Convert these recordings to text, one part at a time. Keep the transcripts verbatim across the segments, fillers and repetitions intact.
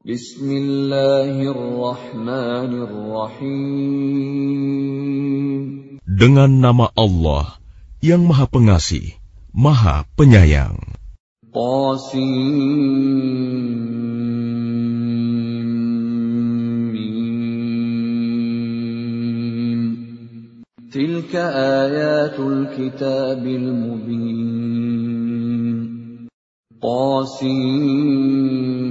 Bismillahirrahmanirrahim. Dengan nama Allah yang Maha Pengasih, Maha Penyayang. Qasim. Tilka ayatul kitabil mubin. Qasim.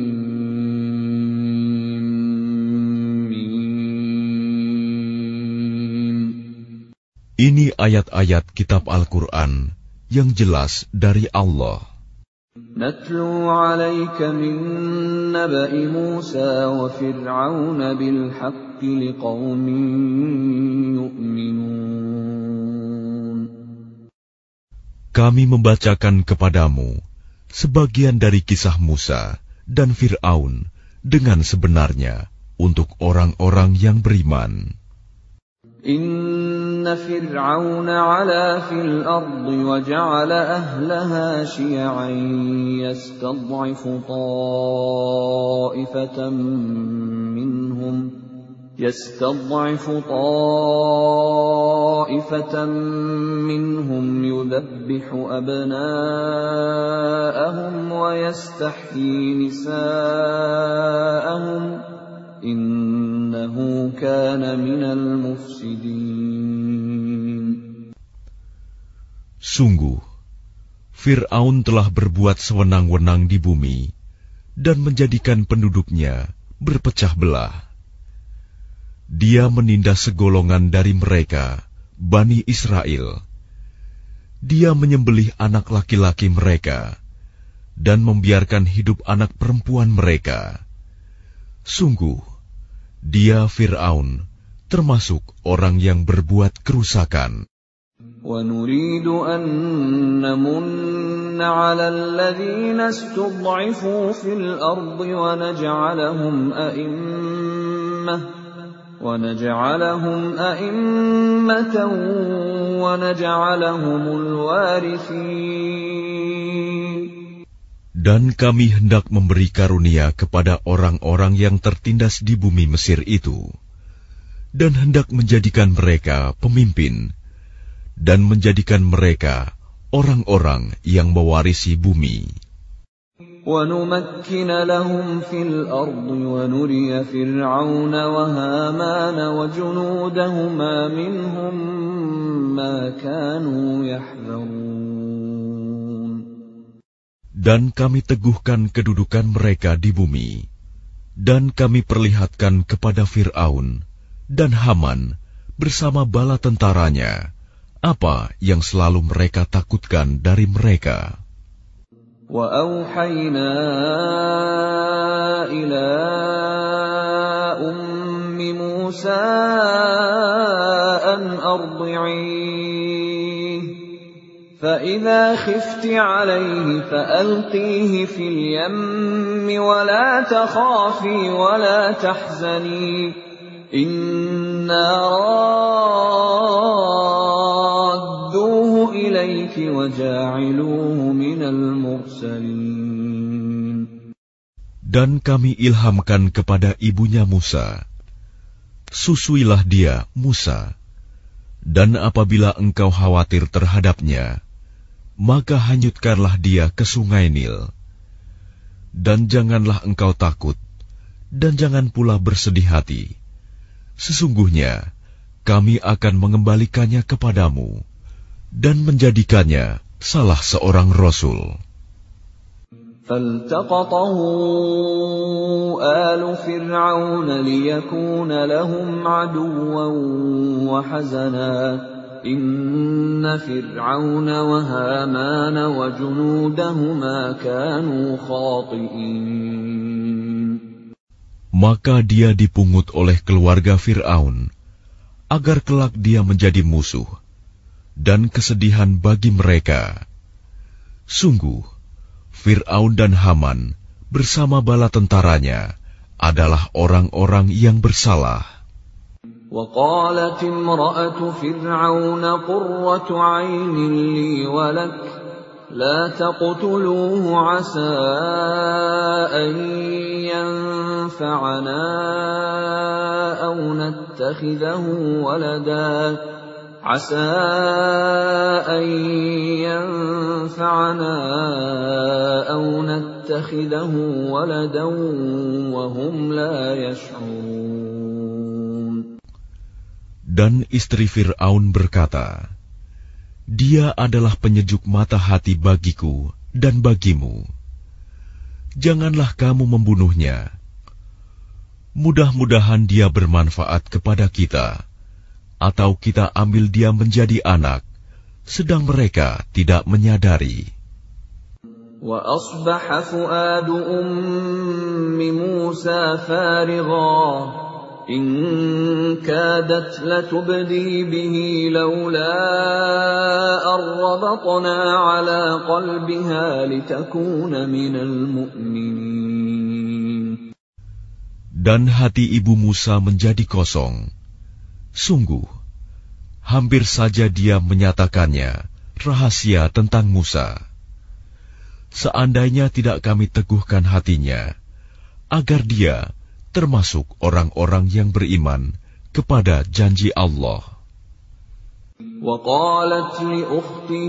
Ini ayat-ayat kitab Al-Quran yang jelas dari Allah. Natlu 'alaika min naba'i Musa wa Fir'aun bil haqqi liqaumin yu'minun. Kami membacakan kepadamu sebagian dari kisah Musa dan Fir'aun dengan sebenarnya untuk orang-orang yang beriman. Inna Fir'aun 'ala fil ardi wa ja'ala ahlaha syi'an yastad'ifu ta'ifatan minhum yastad'ifu ta'ifatan minhum yudhabbihu abna'ahum wa yastahyi nisa'ahum Innahu kana minal mufsidin. Sungguh, Fir'aun telah berbuat sewenang-wenang di bumi dan menjadikan penduduknya berpecah belah. Dia menindas segolongan dari mereka, Bani Israel. Dia menyembelih anak laki-laki mereka dan membiarkan hidup anak perempuan mereka. Sungguh, dia Fir'aun termasuk orang yang berbuat kerusakan. وَنُرِيدُ أَن نَّمُنَّ عَلَى الَّذِينَ اسْتُضْعِفُوا فِي الْأَرْضِ وَنَجْعَلَهُمْ أَئِمَّةً وَنَجْعَلَهُمْ أَئِمَّةً وَنَجْعَلَهُمُ الْوَارِثِينَ. Dan kami hendak memberi karunia kepada orang-orang yang tertindas di bumi Mesir itu, dan hendak menjadikan mereka pemimpin, dan menjadikan mereka orang-orang yang mewarisi bumi. وَنُمَكِّنَ لَهُمْ فِي الْأَرْضِ وَنُرِيَ فِرْعَوْنَ وَهَامَانَ وَجُنُودَهُمَا مِنْهُمْ مَا كَانُوا يَحْذَرُونَ. Dan kami teguhkan kedudukan mereka di bumi, dan kami perlihatkan kepada Fir'aun dan Haman bersama bala tentaranya apa yang selalu mereka takutkan dari mereka. وَأَوْحَيْنَا إِلَىٰ أُمِّ مُوسَىٰ أَنْ أَرْضِعِيهِ فَإِذَا خِفْتِ عَلَيْهِ فَأَلْقِيهِ فِي الْيَمِّ وَلَا تَخَافِي وَلَا تَحْزَنِي إِنَّا رَادُّوهُ إِلَيْكِ وَجَاعِلُوهُ مِنَ الْمُرْسَلِينَ. Dan kami ilhamkan kepada ibunya Musa, susuilah dia, Musa, dan apabila engkau khawatir terhadapnya, maka hanyutkanlah dia ke sungai Nil. Dan janganlah engkau takut, dan jangan pula bersedih hati. Sesungguhnya, kami akan mengembalikannya kepadamu, dan menjadikannya salah seorang Rasul. فَالْتَقَطَهُ آلُ فِرْعَوْنَ لِيَكُونَ لَهُمْ عَدُوًّا وَحَزَنًا إِنَّ فِرْعَوْنَ وَهَامَانَ وَجُنُودَهُمَا كَانُوا خَاطِئِينَ. Maka dia dipungut oleh keluarga Fir'aun, agar kelak dia menjadi musuh, dan kesedihan bagi mereka. Sungguh, Fir'aun dan Haman bersama bala tentaranya adalah orang-orang yang bersalah. وَقَالَتِ امْرَأَةُ فِرْعَوْنَ قُرَّةُ عَيْنٍ لِّي وَلَكَ لَا تَقْتُلُوهُ عَسَىٰ أَن ينفعنا أو نتخذه ولدا عسى أن ينفعنا أو نتخذه ولدا وهم لا يشعرون. Dan istri Fir'aun berkata, Dia adalah penyejuk mata hati bagiku dan bagimu. Janganlah kamu membunuhnya. Mudah-mudahan dia bermanfaat kepada kita, atau kita ambil dia menjadi anak, sedang mereka tidak menyadari. وَأَصْبَحَ فُؤَادُ أُمِّ مُوسَى فَارِغًا إِن كَادَتْ لَتُبْدِي بِهِ لَوْلَا أَن رَّبَطْنَا عَلَىٰ قَلْبِهَا لِتَكُونَ مِنَ الْمُؤْمِنِينَ. Dan hati ibu Musa menjadi kosong. Sungguh, hampir saja dia menyatakannya rahasia tentang Musa. Seandainya tidak kami teguhkan hatinya, agar dia termasuk orang-orang yang beriman kepada janji Allah. وَقَالَتْ لِأُخْتِهِ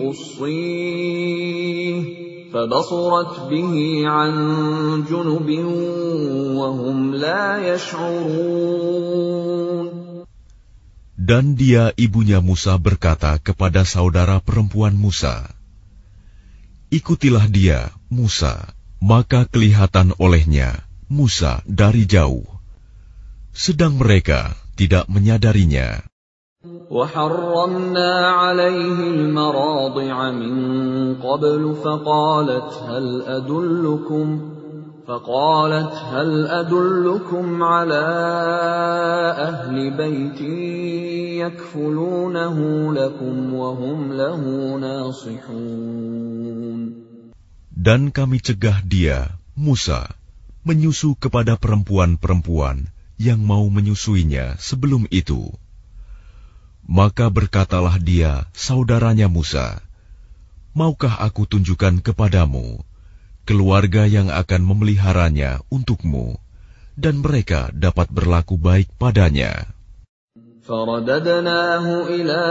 قُصِّيهِ فَبَصُرَتْ بِهِ عَنْ جُنُبٍ وَهُمْ لَا يَشْعُرُونَ. Dan dia ibunya Musa berkata kepada saudara perempuan Musa, Ikutilah dia, Musa, maka kelihatan olehnya Musa dari jauh, sedang mereka tidak menyadarinya. وَحَرَّمْنَا عَلَيْهِ الْمَرَاضِعَ مِنْ قَبْلُ فَقَالَتْ هَلْ أَدُلُّكُمْ فَقَالَتْ هَلْ أَدُلُّكُمْ عَلَى أَهْلِ بَيْتٍ يَكْفُلُونَهُ لَكُمْ وَهُمْ لَهُ نَاصِحُونَ. Dan kami cegah dia, Musa, menyusu kepada perempuan-perempuan yang mau menyusuinya sebelum itu. Maka berkatalah dia, saudaranya Musa, Maukah aku tunjukkan kepadamu keluarga yang akan memeliharanya untukmu, dan mereka dapat berlaku baik padanya. فَرَدَدْنَاهُ إِلَىٰ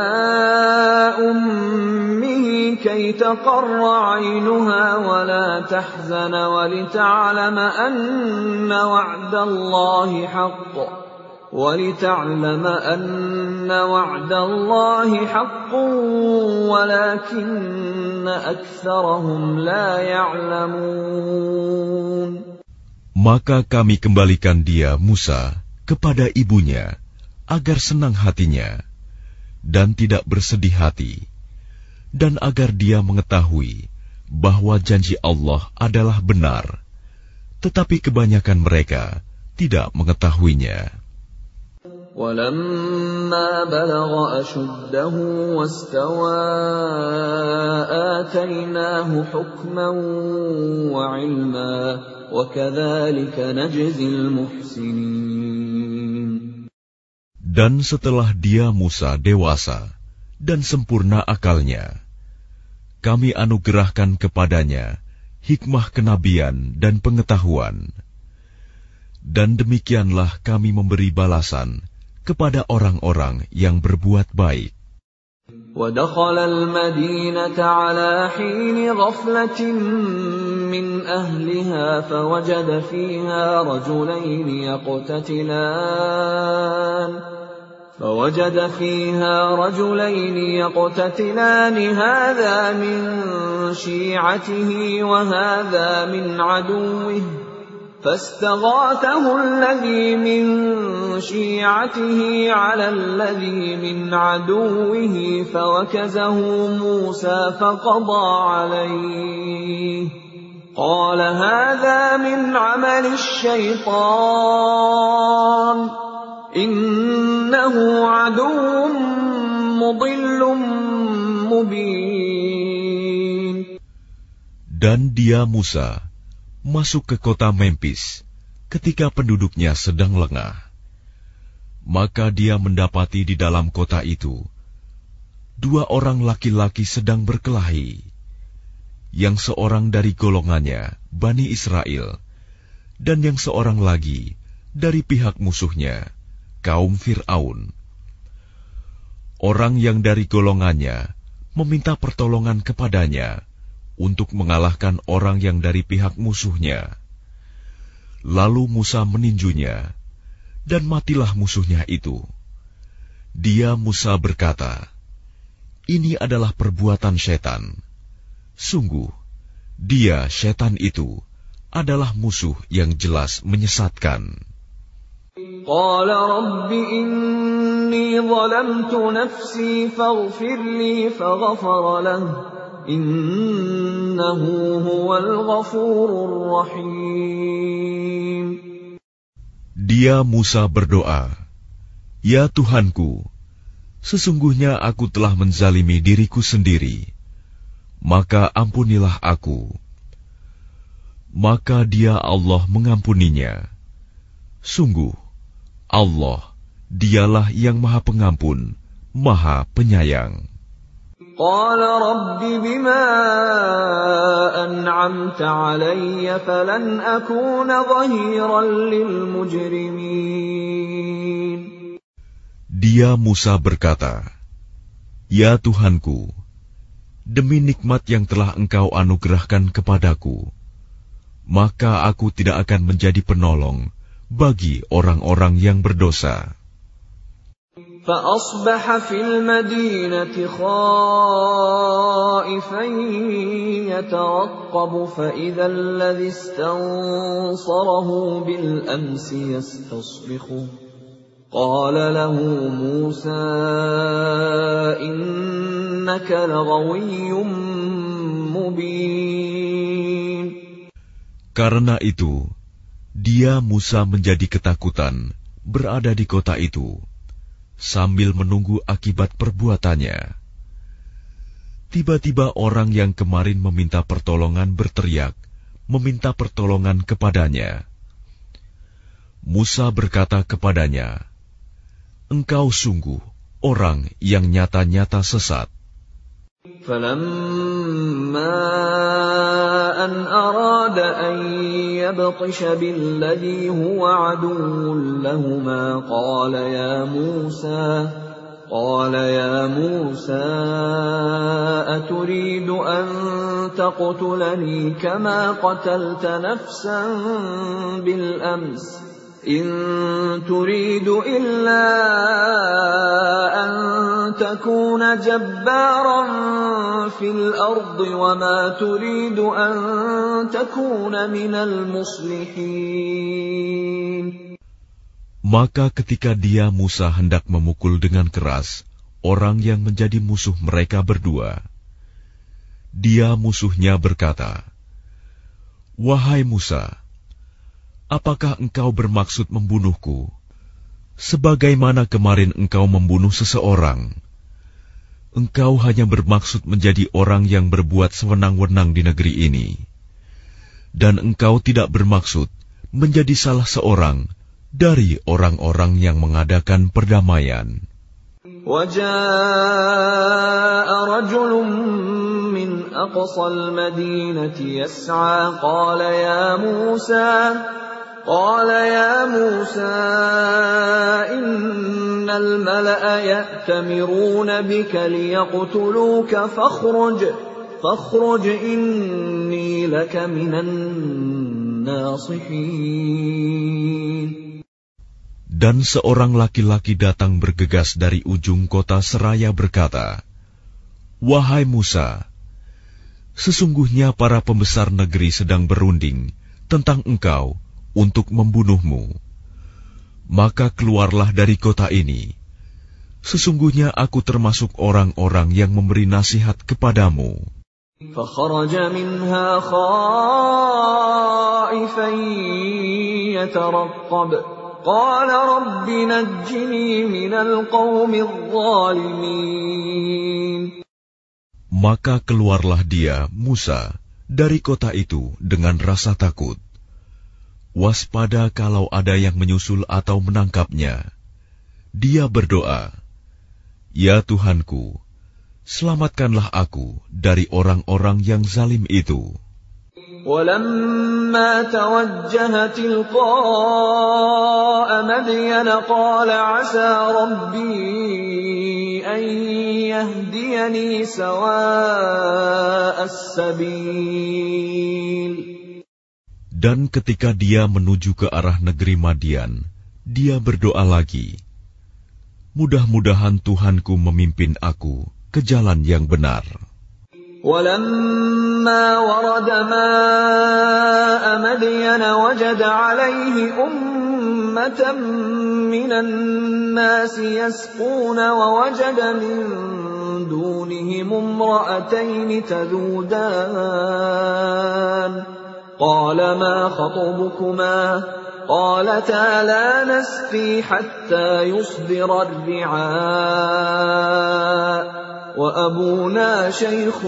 أُمِّهِ كَيْ تَقَرَّ عَيْنُهَا وَلَا تَحْزَنَ وَلِتَعْلَمَ أَنَّ وَعْدَ اللَّهِ حَقٌّ وَلِتَعْلَمَ أَنَّ وَعْدَ اللَّهِ حَقٌّ وَلَكِنَّ أَكْثَرَهُمْ لَا يَعْلَمُونَ. Maka kami kembalikan dia, Musa, kepada ibunya, agar senang hatinya, dan tidak bersedih hati, dan agar dia mengetahui bahwa janji Allah adalah benar, tetapi kebanyakan mereka tidak mengetahuinya. وَلَمَّا بَلَغَ أَشُدَّهُ وَاسْتَوَىٰ آتَيْنَاهُ حُكْمًا وَعِلْمًا وَكَذَٰلِكَ نَجْزِي الْمُحْسِنِينَ. Dan setelah dia Musa dewasa dan sempurna akalnya, kami anugerahkan kepadanya hikmah kenabian dan pengetahuan. Dan demikianlah kami memberi balasan kepada orang-orang yang berbuat baik. وَدَخَلَ الْمَدِينَةَ عَلَىٰ حِينِ غَفْلَةٍ مِّنْ أَهْلِهَا فَوَجَدَ فِيهَا رَجُلَيْنِ يَقْتَتِلَانِ فَوَجَدَ فِيهَا رَجُلَيْنِ يَقْتَتِلَانِ هَٰذَا مِن شِيعَتِهِ وَهَٰذَا مِنْ عَدُوِّهِ فَاسْتَغَاثَهُ الَّذِي مِن شِيعَتِهِ عَلَى الَّذِي مِنْ عَدُوِّهِ فَوَكَزَهُ مُوسَى فَقَضَىٰ عَلَيْهِ قَالَ هَٰذَا مِنْ عَمَلِ الشَّيْطَانِ إِنَّهُ عَدُوٌّ مُّضِلٌّ مُّبِينٌ. Dan dia Musa masuk ke kota Memphis ketika penduduknya sedang lengah. Maka dia mendapati di dalam kota itu dua orang laki-laki sedang berkelahi, yang seorang dari golongannya, Bani Israel, dan yang seorang lagi dari pihak musuhnya, kaum Fir'aun. Orang yang dari golongannya meminta pertolongan kepadanya untuk mengalahkan orang yang dari pihak musuhnya. Lalu Musa meninjunya, dan matilah musuhnya itu. Dia Musa berkata, "Ini adalah perbuatan setan. Sungguh, dia setan itu adalah musuh yang jelas menyesatkan." Qala rabbi inni zalamtu nafsi faghfir li faghfara lahu innahu huwal ghafurur rahim. Dia Musa berdoa, "Ya Tuhanku, sesungguhnya aku telah menzalimi diriku sendiri, maka ampunilah aku." Maka dia Allah mengampuninya. Sungguh, Allah, dialah yang Maha Pengampun, Maha Penyayang. Qala rabbi bima an'amta alayya falan akuna dhahiran lil mujrimin. Dia Musa berkata, "Ya Tuhanku, demi nikmat yang telah Engkau anugerahkan kepadaku, maka aku tidak akan menjadi penolong bagi orang-orang yang berdosa." فَأَصْبَحَ فِي الْمَدِينَةِ خَائِفًا يَتَرَقَّبُ فَإِذَا الَّذِي اسْتَنصَرَهُ بِالْأَمْسِ يَسْتَصْرِخُهُ قَالَ لَهُ مُوسَى إِنَّكَ لَغَوِيٌّ مُبِينٌ. Karena itu, dia Musa menjadi ketakutan berada di kota itu, sambil menunggu akibat perbuatannya. Tiba-tiba orang yang kemarin meminta pertolongan berteriak, meminta pertolongan kepadanya. Musa berkata kepadanya, "Engkau sungguh orang yang nyata-nyata sesat." فَلَمَّا أَنْ أَرَادَ أَنْ يَبْطِشَ بِالَّذِي هُوَ عَدُوٌّ لَهُمَا قَالَ يَا مُوسَى قَالَ يَا مُوسَى أَتُرِيدُ أَنْ تَقْتُلَنِي كَمَا قَتَلْتَ نَفْسًا بِالْأَمْسِ إِن تُرِيدُ إِلَّا أَن تَكُونَ جَبَّارًا فِي الْأَرْضِ وَمَا تُرِيدُ أَن تَكُونَ مِنَ الْمُصْلِحِينَ. Maka ketika dia Musa hendak memukul dengan keras orang yang menjadi musuh mereka berdua, dia musuhnya berkata, "Wahai Musa, apakah engkau bermaksud membunuhku, sebagaimana kemarin engkau membunuh seseorang? Engkau hanya bermaksud menjadi orang yang berbuat sewenang-wenang di negeri ini, dan engkau tidak bermaksud menjadi salah seorang dari orang-orang yang mengadakan perdamaian." وَجَاءَ رَجُلٌ مِّنْ أَقْصَى الْمَدِينَةِ يَسْعَىٰ قَالَ يَا مُوسَىٰ قَالَ يَا مُوسَىٰ إِنَّ الْمَلَأَ يَأْتَمِرُونَ بِكَ لِيَقْتُلُوكَ فَاخْرُجْ فَاخْرُجْ إِنِّي لَكَ مِنَ النَّاصِحِينَ. Dan seorang laki-laki datang bergegas dari ujung kota seraya berkata, "Wahai Musa, sesungguhnya para pembesar negeri sedang berunding tentang engkau untuk membunuhmu. Maka keluarlah dari kota ini. Sesungguhnya aku termasuk orang-orang yang memberi nasihat kepadamu." فَخَرَجَ مِنْهَا خَائِفًا يَتَرَقَّبُ قَالَ رَبِّ نَجِّنِي مِنَ الْقَوْمِ الظَّالِمِينَ. Maka keluarlah dia, Musa, dari kota itu dengan rasa takut. Waspada kalau ada yang menyusul atau menangkapnya. Dia berdoa, "Ya Tuhanku, selamatkanlah aku dari orang-orang yang zalim itu." ولما توجه تلقاء مدين قال عسى ربي أن يهديني سواء السبيل. Dan ketika dia menuju ke arah negeri Madian, dia berdoa lagi, mudah-mudahan Tuhanku memimpin aku ke jalan yang benar. وَلَمَّا وَرَدَ مَاءَ مَدْيَنَ وَجَدَ عَلَيْهِ أُمَّةً مِّنَ النَّاسِ يَسْقُونَ وَوَجَدَ مِن دُونِهِمُ امْرَأَتَيْنِ تَذُودَانِ قَالَ مَا خَطْبُكُمَا قَالَتَا لَا نَسْقِي حَتَّى يُصْدِرَ الرِّعَاءُ وَأَبُونَا شَيْخٌ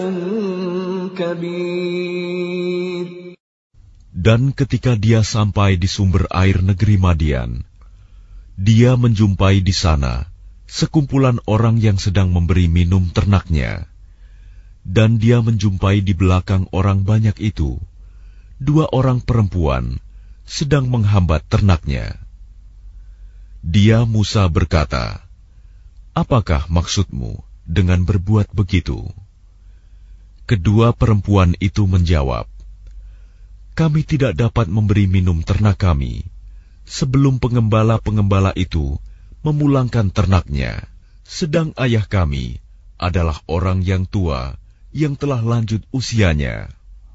كَبِيرٌ. Dan ketika dia sampai di sumber air negeri Madian, dia menjumpai di sana sekumpulan orang yang sedang memberi minum ternaknya. Dan dia menjumpai di belakang orang banyak itu dua orang perempuan sedang menghambat ternaknya. Dia Musa berkata, "Apakah maksudmu dengan berbuat begitu?" Kedua perempuan itu menjawab, "Kami tidak dapat memberi minum ternak kami sebelum pengembala-pengembala itu memulangkan ternaknya, sedang ayah kami adalah orang yang tua yang telah lanjut usianya."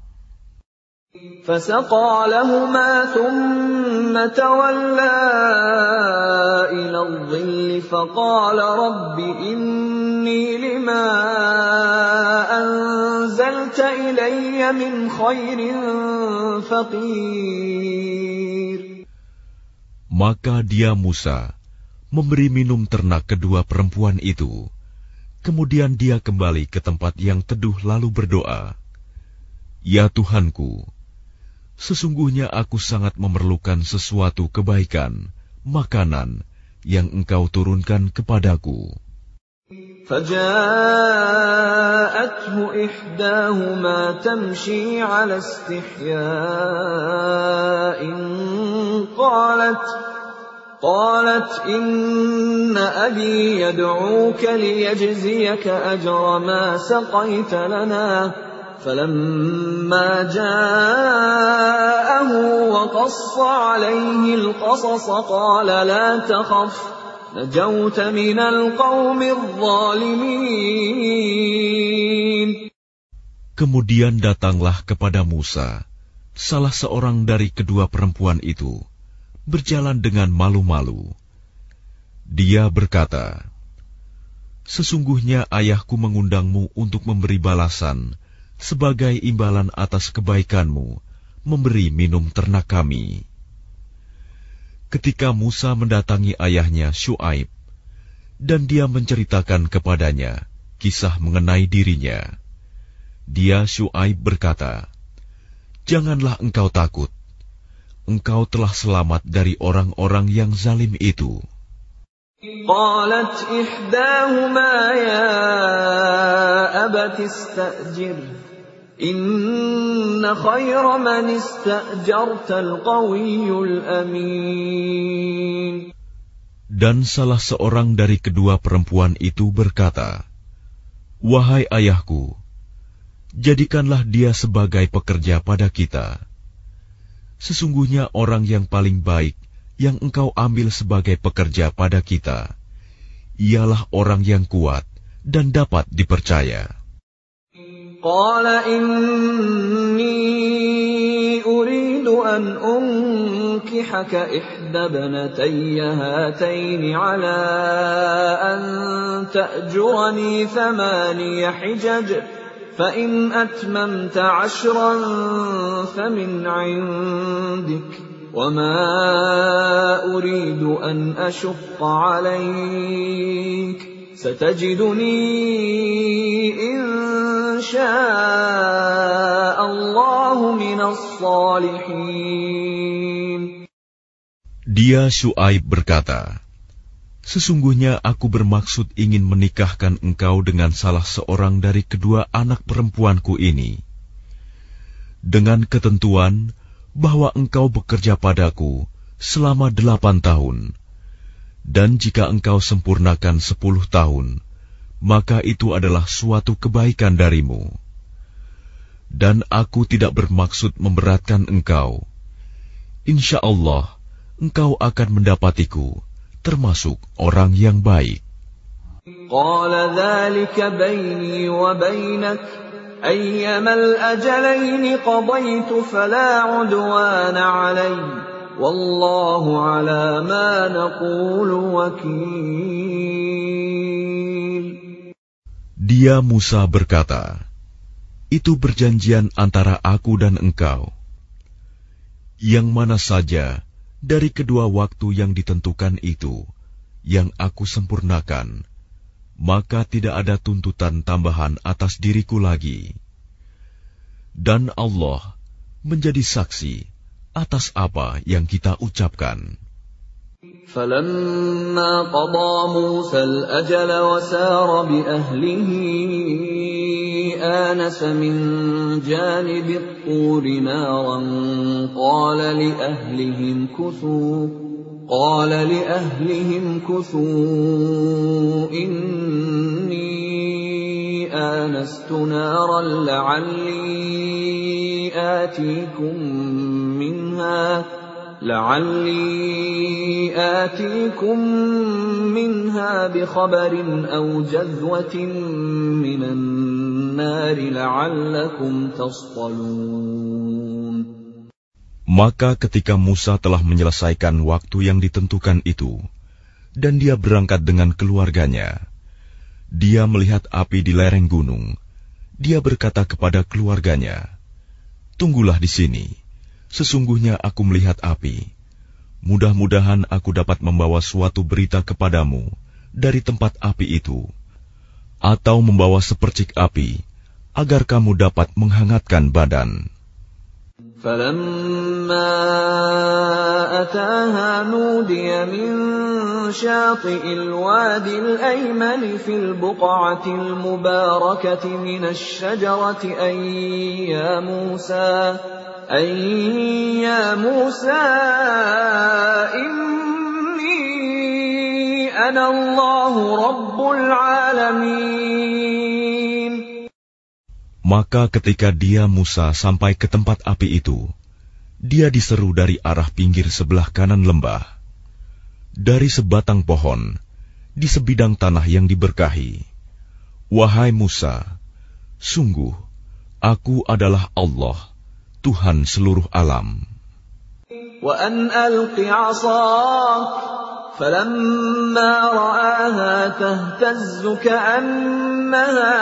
فَسَقَى لَهُمَا ثُمَّ تَوَلَّى إِلَى الظِّلِّ فَقَالَ رَبِّ إِنِّي لِمَا أَنزَلْتَ إِلَيَّ مِنْ خَيْرٍ فَقِيرٌ. Maka dia Musa memberi minum ternak kedua perempuan itu. Kemudian dia kembali ke tempat yang teduh lalu berdoa, "Ya Tuhanku, sesungguhnya aku sangat memerlukan sesuatu kebaikan, makanan yang Engkau turunkan kepadaku." فَجَاءَتْهُ إِحْدَاهُمَا تَمْشِي عَلَى اسْتِحْيَاءٍ قَالَتْ قَالَتْ إِنَّ أَبِي يَدْعُوكَ لِيَجْزِيَكَ أَجْرَ مَا سَقَيْتَ لَنَا فَلَمَّا جَاءَهُ وَقَصَّ عَلَيْهِ الْقَصَصَ قَالَ لَا تَخَفْ نَجَوْتَ مِنَ الْقَوْمِ الظَّالِمِينَ. Kemudian datanglah kepada Musa salah seorang dari kedua perempuan itu, berjalan dengan malu-malu. Dia berkata, "Sesungguhnya ayahku mengundangmu untuk memberi balasan sebagai imbalan atas kebaikanmu memberi minum ternak kami." Ketika Musa mendatangi ayahnya Syuaib, dan dia menceritakan kepadanya kisah mengenai dirinya, dia Syuaib berkata, "Janganlah engkau takut, engkau telah selamat dari orang-orang yang zalim itu." قالت إحداهما يا أبت استأجر إن خير من استأجرت القوي الأمين. Dan salah seorang dari kedua perempuan itu berkata, "Wahai ayahku, jadikanlah dia sebagai pekerja pada kita. Sesungguhnya orang yang paling baik yang engkau ambil sebagai pekerja pada kita, ialah orang yang kuat dan dapat dipercaya." Qala inni uridu an unkihaka ihda banatayya hataini ala an ta'jurani thamaniya hijaj fa in atmamta ashran famin 'indik وَمَا أُرِيدُ أَنْ أَشُقَّ عَلَيْكَ سَتَجِدُنِي إِنْ شَاءَ اللَّهُ مِنَ الصَّالِحِينَ. Dia Syuaib berkata, "Sesungguhnya aku bermaksud ingin menikahkan engkau dengan salah seorang dari kedua anak perempuanku ini. dengan ketentuan bahwa engkau bekerja padaku selama delapan tahun, dan jika engkau sempurnakan sepuluh tahun, maka itu adalah suatu kebaikan darimu. Dan aku tidak bermaksud memberatkan engkau. Insya Allah, engkau akan mendapatiku termasuk orang yang baik. Qala dzalika baini wa bainak ayyama al-ajalaini qadaytu fala 'udwana 'alayya wallahu 'ala ma naqulu wakil. Dia Musa berkata, itu perjanjian antara aku dan engkau. Yang mana saja dari kedua waktu yang ditentukan itu yang aku sempurnakan, maka tidak ada tuntutan tambahan atas diriku lagi. Dan Allah menjadi saksi atas apa yang kita ucapkan. فَلَمَّا قَضَى مُوسَى الْأَجَلَ وَسَارَ بِأَهْلِهِ آنَسَ مِنْ جَانِبِ الطُّورِ نَارًا قَالَ لِأَهْلِهِمْ كُثُوا قَالَ لِأَهْلِهِمْ كُثُوا إِنِّي آنَسْتُ نَارًا لَعَلِّي آتِيكُمْ مِنْهَا لعلي آتيكم منها بخبر أو جذوة من النار لعلكم تصطلون. Maka ketika Musa telah menyelesaikan waktu yang ditentukan itu, dan dia berangkat dengan keluarganya, dia melihat api di lereng gunung. Dia berkata kepada keluarganya, "Tunggulah di sini. Sesungguhnya aku melihat api. Mudah-mudahan aku dapat membawa suatu berita kepadamu dari tempat api itu, atau membawa sepercik api, agar kamu dapat menghangatkan badan." فَلَمَّا أَتَاهَا نُودِيَ مِن شَاطِئِ الْوَادِ الْأَيْمَنِ فِي الْبُقْعَةِ الْمُبَارَكَةِ مِنَ الشَّجَرَةِ أَن يَا مُوسَىٰ أَن يَا مُوسَىٰ إِنِّي أَنَا اللَّهُ رَبُّ الْعَالَمِينَ. Maka ketika dia Musa sampai ke tempat api itu, dia diseru dari arah pinggir sebelah kanan lembah, dari sebatang pohon, di sebidang tanah yang diberkahi. "Wahai Musa, sungguh, aku adalah Allah, Tuhan seluruh alam. وَأَنْ أَلْقِ عَصَاكَ فَلَمَّا رَآهَا تَهْتَزُّ كَأَنَّهَا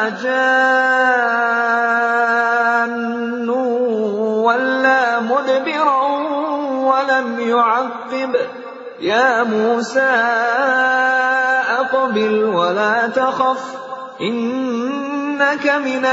جَانٌّ وَلَّىٰ مُدْبِرًا وَلَمْ يُعَقِّبْ يَا مُوسَىٰ أَقْبِلْ وَلَا تَخَفْ إِنَّكَ مِنَ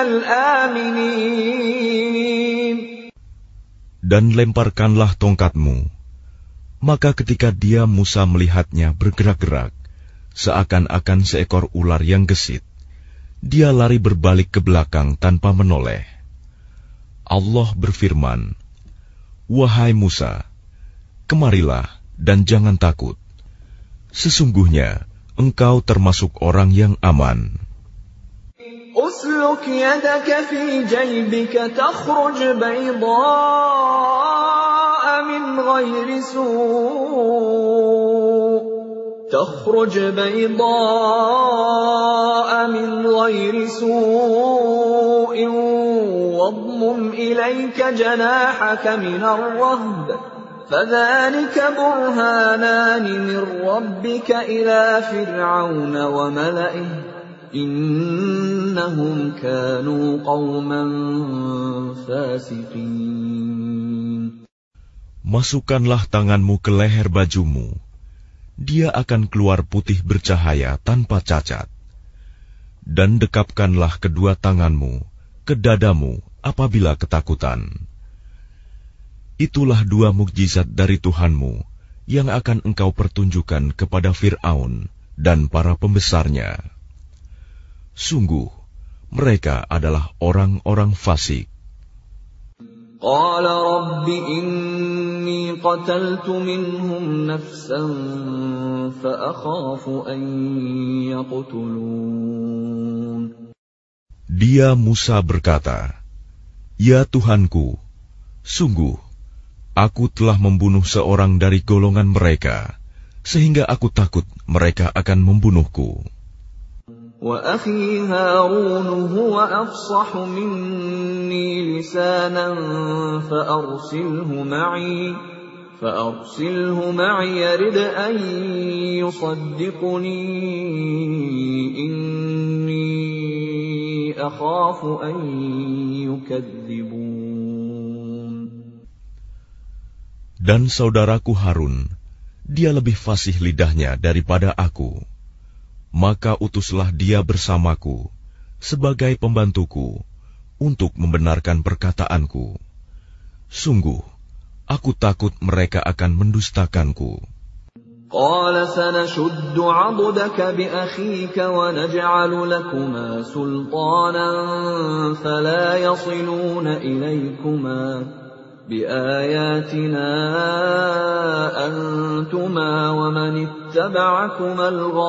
الْآمِنِينَ. Dan lemparkanlah tongkatmu." Maka ketika dia Musa melihatnya bergerak-gerak, seakan-akan seekor ular yang gesit, dia lari berbalik ke belakang tanpa menoleh. Allah berfirman, "Wahai Musa, kemarilah dan jangan takut. Sesungguhnya engkau termasuk orang yang aman." أسلك يدك في جيبك تخرج بيضاء من غير سوء تخرج بيضاء من غير سوء واضمم إليك جناحك من الرهب فذلك برهانان من ربك إلى فرعون وملئه إنهم كانوا قوما فاسقين. Masukkanlah tanganmu ke leher bajumu, dia akan keluar putih bercahaya tanpa cacat. Dan dekapkanlah kedua tanganmu ke dadamu apabila ketakutan. Itulah dua mukjizat dari Tuhanmu yang akan engkau pertunjukkan kepada Fir'aun dan para pembesarnya. Sungguh, mereka adalah orang-orang fasik. قال رب إني قتلت منهم نفسا فأخاف أن يقتلون. Dia Musa berkata, Ya Tuhanku, sungguh, aku telah membunuh seorang dari golongan mereka, sehingga aku takut mereka akan membunuhku. وأخي هارون هو أفصح مني لسانا فأرسله معي فأرسله معي يرد أن يصدقني إني أخاف أن يكذبون. Dan saudaraku Harun, dia lebih fasih lidahnya daripada aku. Maka utuslah dia bersamaku sebagai pembantuku untuk membenarkan perkataanku. Sungguh, aku takut mereka akan mendustakanku. قال سنشد عضدك بأخيك ونجعل لكما سلطانا فلا يصلون إليكما بآياتنا أنتما ومن اتبعكما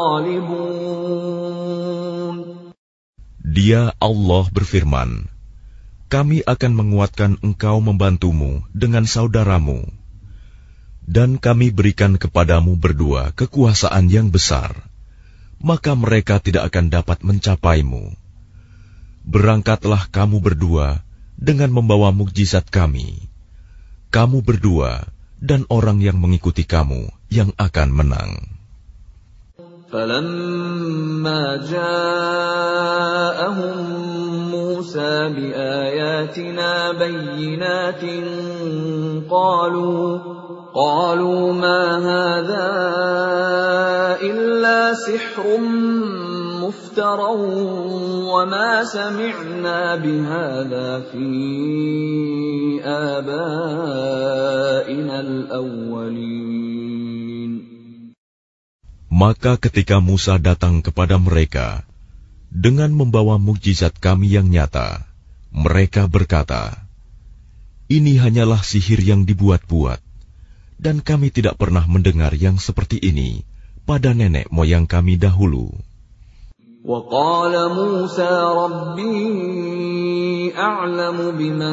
الغالبون. Dia Allah berfirman, kami akan menguatkan engkau membantumu dengan saudaramu, dan kami berikan kepadamu berdua kekuasaan yang besar, maka mereka tidak akan dapat mencapaimu. Berangkatlah kamu berdua dengan membawa mukjizat kami. Kamu berdua dan orang yang mengikuti kamu yang akan menang. فَلَمَّا جَاءَهُم مُوسَى بِآيَاتِنَا بَيِّنَاتٍ قَالُوا قَالُوا مَا هَذَا إِلَّا سِحْرٌ مُفْتَرًى وَمَا سَمِعْنَا بِهَذَا فِي آبَائِنَا الْأَوَّلِينَ. Maka ketika Musa datang kepada mereka dengan membawa mukjizat kami yang nyata, mereka berkata, ini hanyalah sihir yang dibuat-buat, dan kami tidak pernah mendengar yang seperti ini pada nenek moyang kami dahulu. وَقَالَ مُوسَى رَبِّي أَعْلَمُ بِمَنْ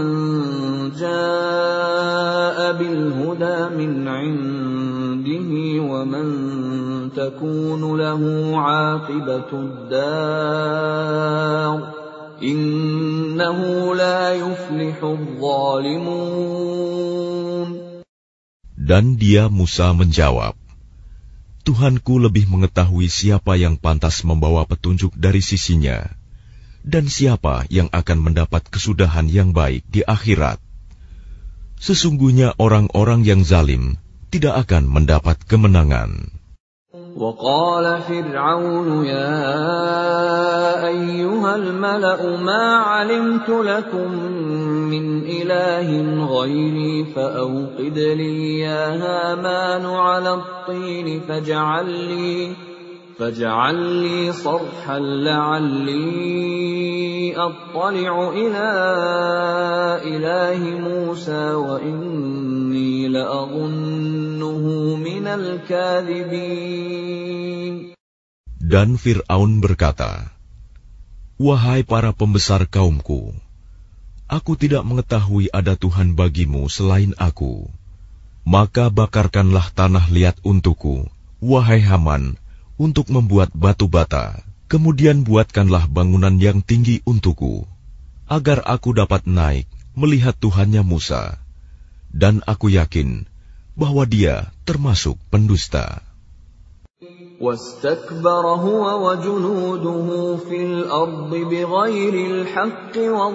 جَاءَ بِالْهُدَى مِنْ عِنْدِهِ وَمَنْ تَكُونُ لَهُ عَاقِبَةُ الدَّارِ إِنَّهُ لَا يُفْلِحُ الظَّالِمُونَ. Dan dia Musa menjawab, Tuhanku lebih mengetahui siapa yang pantas membawa petunjuk dari sisinya, dan siapa yang akan mendapat kesudahan yang baik di akhirat. Sesungguhnya orang-orang yang zalim tidak akan mendapat kemenangan. وَقَالَ فِرْعَوْنُ يَا أَيُّهَا الْمَلَأُ مَا عَلِمْتُ لَكُمْ مِنْ إِلَٰهٍ غَيْرِي فَأَوْقِدْ لِي يَا هَامَانُ عَلَى الطِّينِ فَاجْعَل لِّي فَاجْعَل لِّي صَرْحًا لَّعَلِّي أَطَّلِعُ إِلَىٰ إِلَٰهِ مُوسَىٰ وَإِنِّي لَأَظُنُّهُ مِنَ الْكَاذِبِينَ. Dan Fir'aun berkata, Wahai para pembesar kaumku, aku tidak mengetahui ada Tuhan bagimu selain aku. Maka bakarkanlah tanah liat untukku, wahai Haman, untuk membuat batu bata. Kemudian buatkanlah bangunan yang tinggi untukku, agar aku dapat naik melihat Tuhannya Musa. Dan aku yakin bahwa dia termasuk pendusta. وَاسْتَكْبَرَ هُوَ وَجُنُودُهُ فِي الْأَرْضِ بِغَيْرِ الْحَقِّ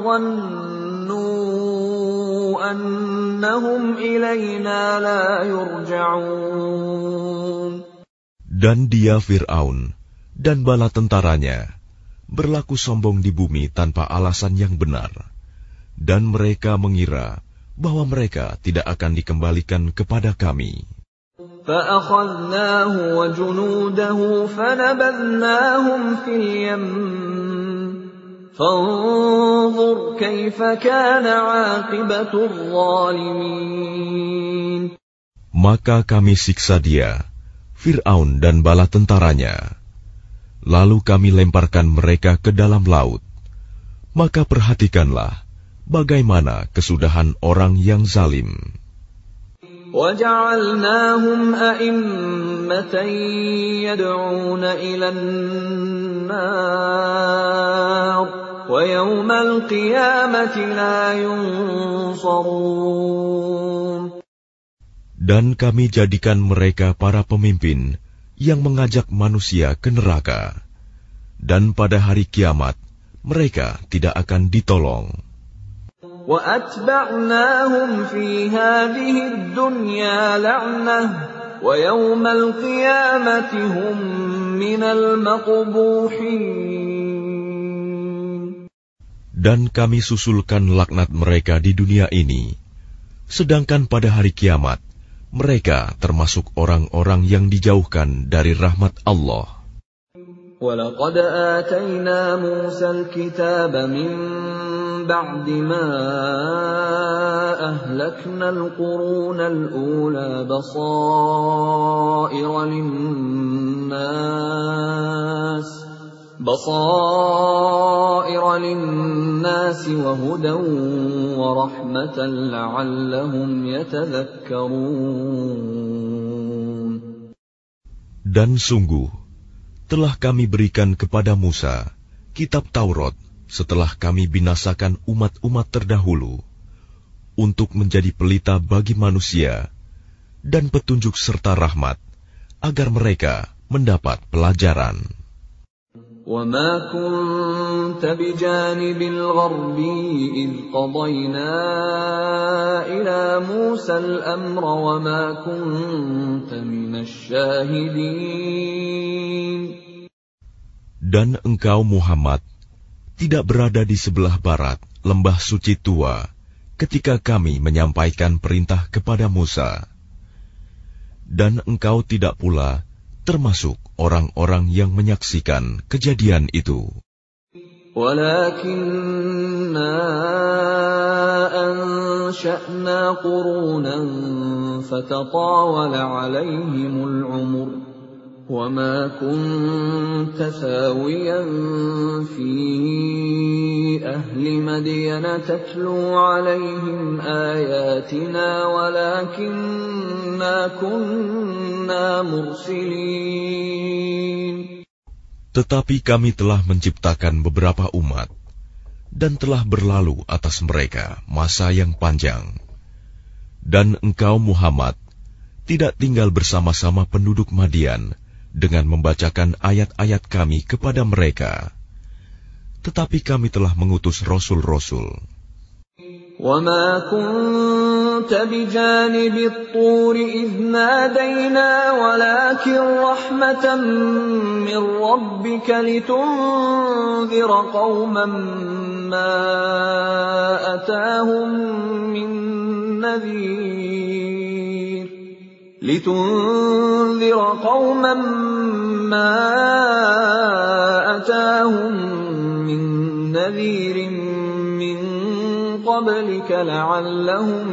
وَظَنُّوا أَنَّهُمْ إِلَيْنَا لَا يُرْجَعُونَ. Dan dia Fir'aun dan bala tentaranya berlaku sombong di bumi tanpa alasan yang benar, dan mereka mengira bahwa mereka tidak akan dikembalikan kepada kami. فَأَخَذْنَاهُ وَجُنُودَهُ فَنَبَذْنَاهُمْ فِي الْيَمِّ فانظر كيف كان عاقبة الظالمين. Maka kami siksa dia, Fir'aun dan bala tentaranya. Lalu kami lemparkan mereka ke dalam laut. Maka perhatikanlah bagaimana kesudahan orang yang zalim. وَجَعَلْنَاهُمْ أَئِمَّةً يَدْعُونَ إِلَى النَّارِ وَيَوْمَ الْقِيَامَةِ لَا يُنصَرُونَ. Dan kami jadikan mereka para pemimpin yang mengajak manusia ke neraka, dan pada hari kiamat mereka tidak akan ditolong. وَأَتْبَعْنَاهُمْ فِي هَذِهِ الدُّنْيَا لَعْنَةً وَيَوْمَ الْقِيَامَةِ هُمْ مِنَ الْمَقْبُوحِينَ. Dan kami susulkan laknat mereka di dunia ini, sedangkan pada hari kiamat mereka termasuk orang-orang yang dijauhkan dari rahmat Allah. وَلَقَدْ آتَيْنَا مُوسَى الْكِتَابَ مِنْ بَعْدِ مَا أَهْلَكْنَا الْقُرُونَ الْأُولَى بَصَائِرَ لِلنَّاسِ بَصَائِرَ لِلنَّاسِ وَهُدًى وَرَحْمَةً لَعَلَّهُمْ يَتَذَكَّرُونَ. Dan sungguh telah kami berikan kepada Musa kitab Taurat setelah kami binasakan umat-umat terdahulu, untuk menjadi pelita bagi manusia dan petunjuk serta rahmat, agar mereka mendapat pelajaran. وَمَا كُنْتَ بِجَانِبِ الْغَرْبِيِّ إِذْ قَضَيْنَا إِلَى مُوسَى الْأَمْرَ وَمَا كُنْتَ مِنَ الشَّاهِدِينَ. Dan engkau Muhammad tidak berada di sebelah barat lembah suci tua ketika kami menyampaikan perintah kepada Musa. Dan engkau tidak pula termasuk orang-orang yang menyaksikan kejadian itu. وَلَكِنَّا أَنشَأْنَا قُرُونًا فَتَطَاوَلَ عَلَيْهِمُ الْعُمُرُ وَمَا كُنْتَ ثَاوِيًا فِي أَهْلِ مَدْيَنَ تَتْلُو عَلَيْهِمْ آيَاتِنَا وَلَكِنَّا كُنَّا مُرْسِلِينَ. Tetapi kami telah menciptakan beberapa umat, dan telah berlalu atas mereka masa yang panjang. Dan engkau Muhammad tidak tinggal bersama-sama penduduk Madian dengan membacakan ayat-ayat kami kepada mereka. Tetapi kami telah mengutus rasul-rasul. وَمَا كُنْتَ بِجَانِبِ الطُّورِ إِذْ نَادَيْنَا وَلَكِنْ رَحْمَةً مِّن رَّبِّكَ لِتُنذِرَ قَوْمًا مَّا أَتَاهُم مِّن نَّذِيرٍ لِتُنذِرَ قَوْمًا مَّا أَتَاهُم مِّن نَّذِيرٍ مِّن قَبْلِكَ لَعَلَّهُمْ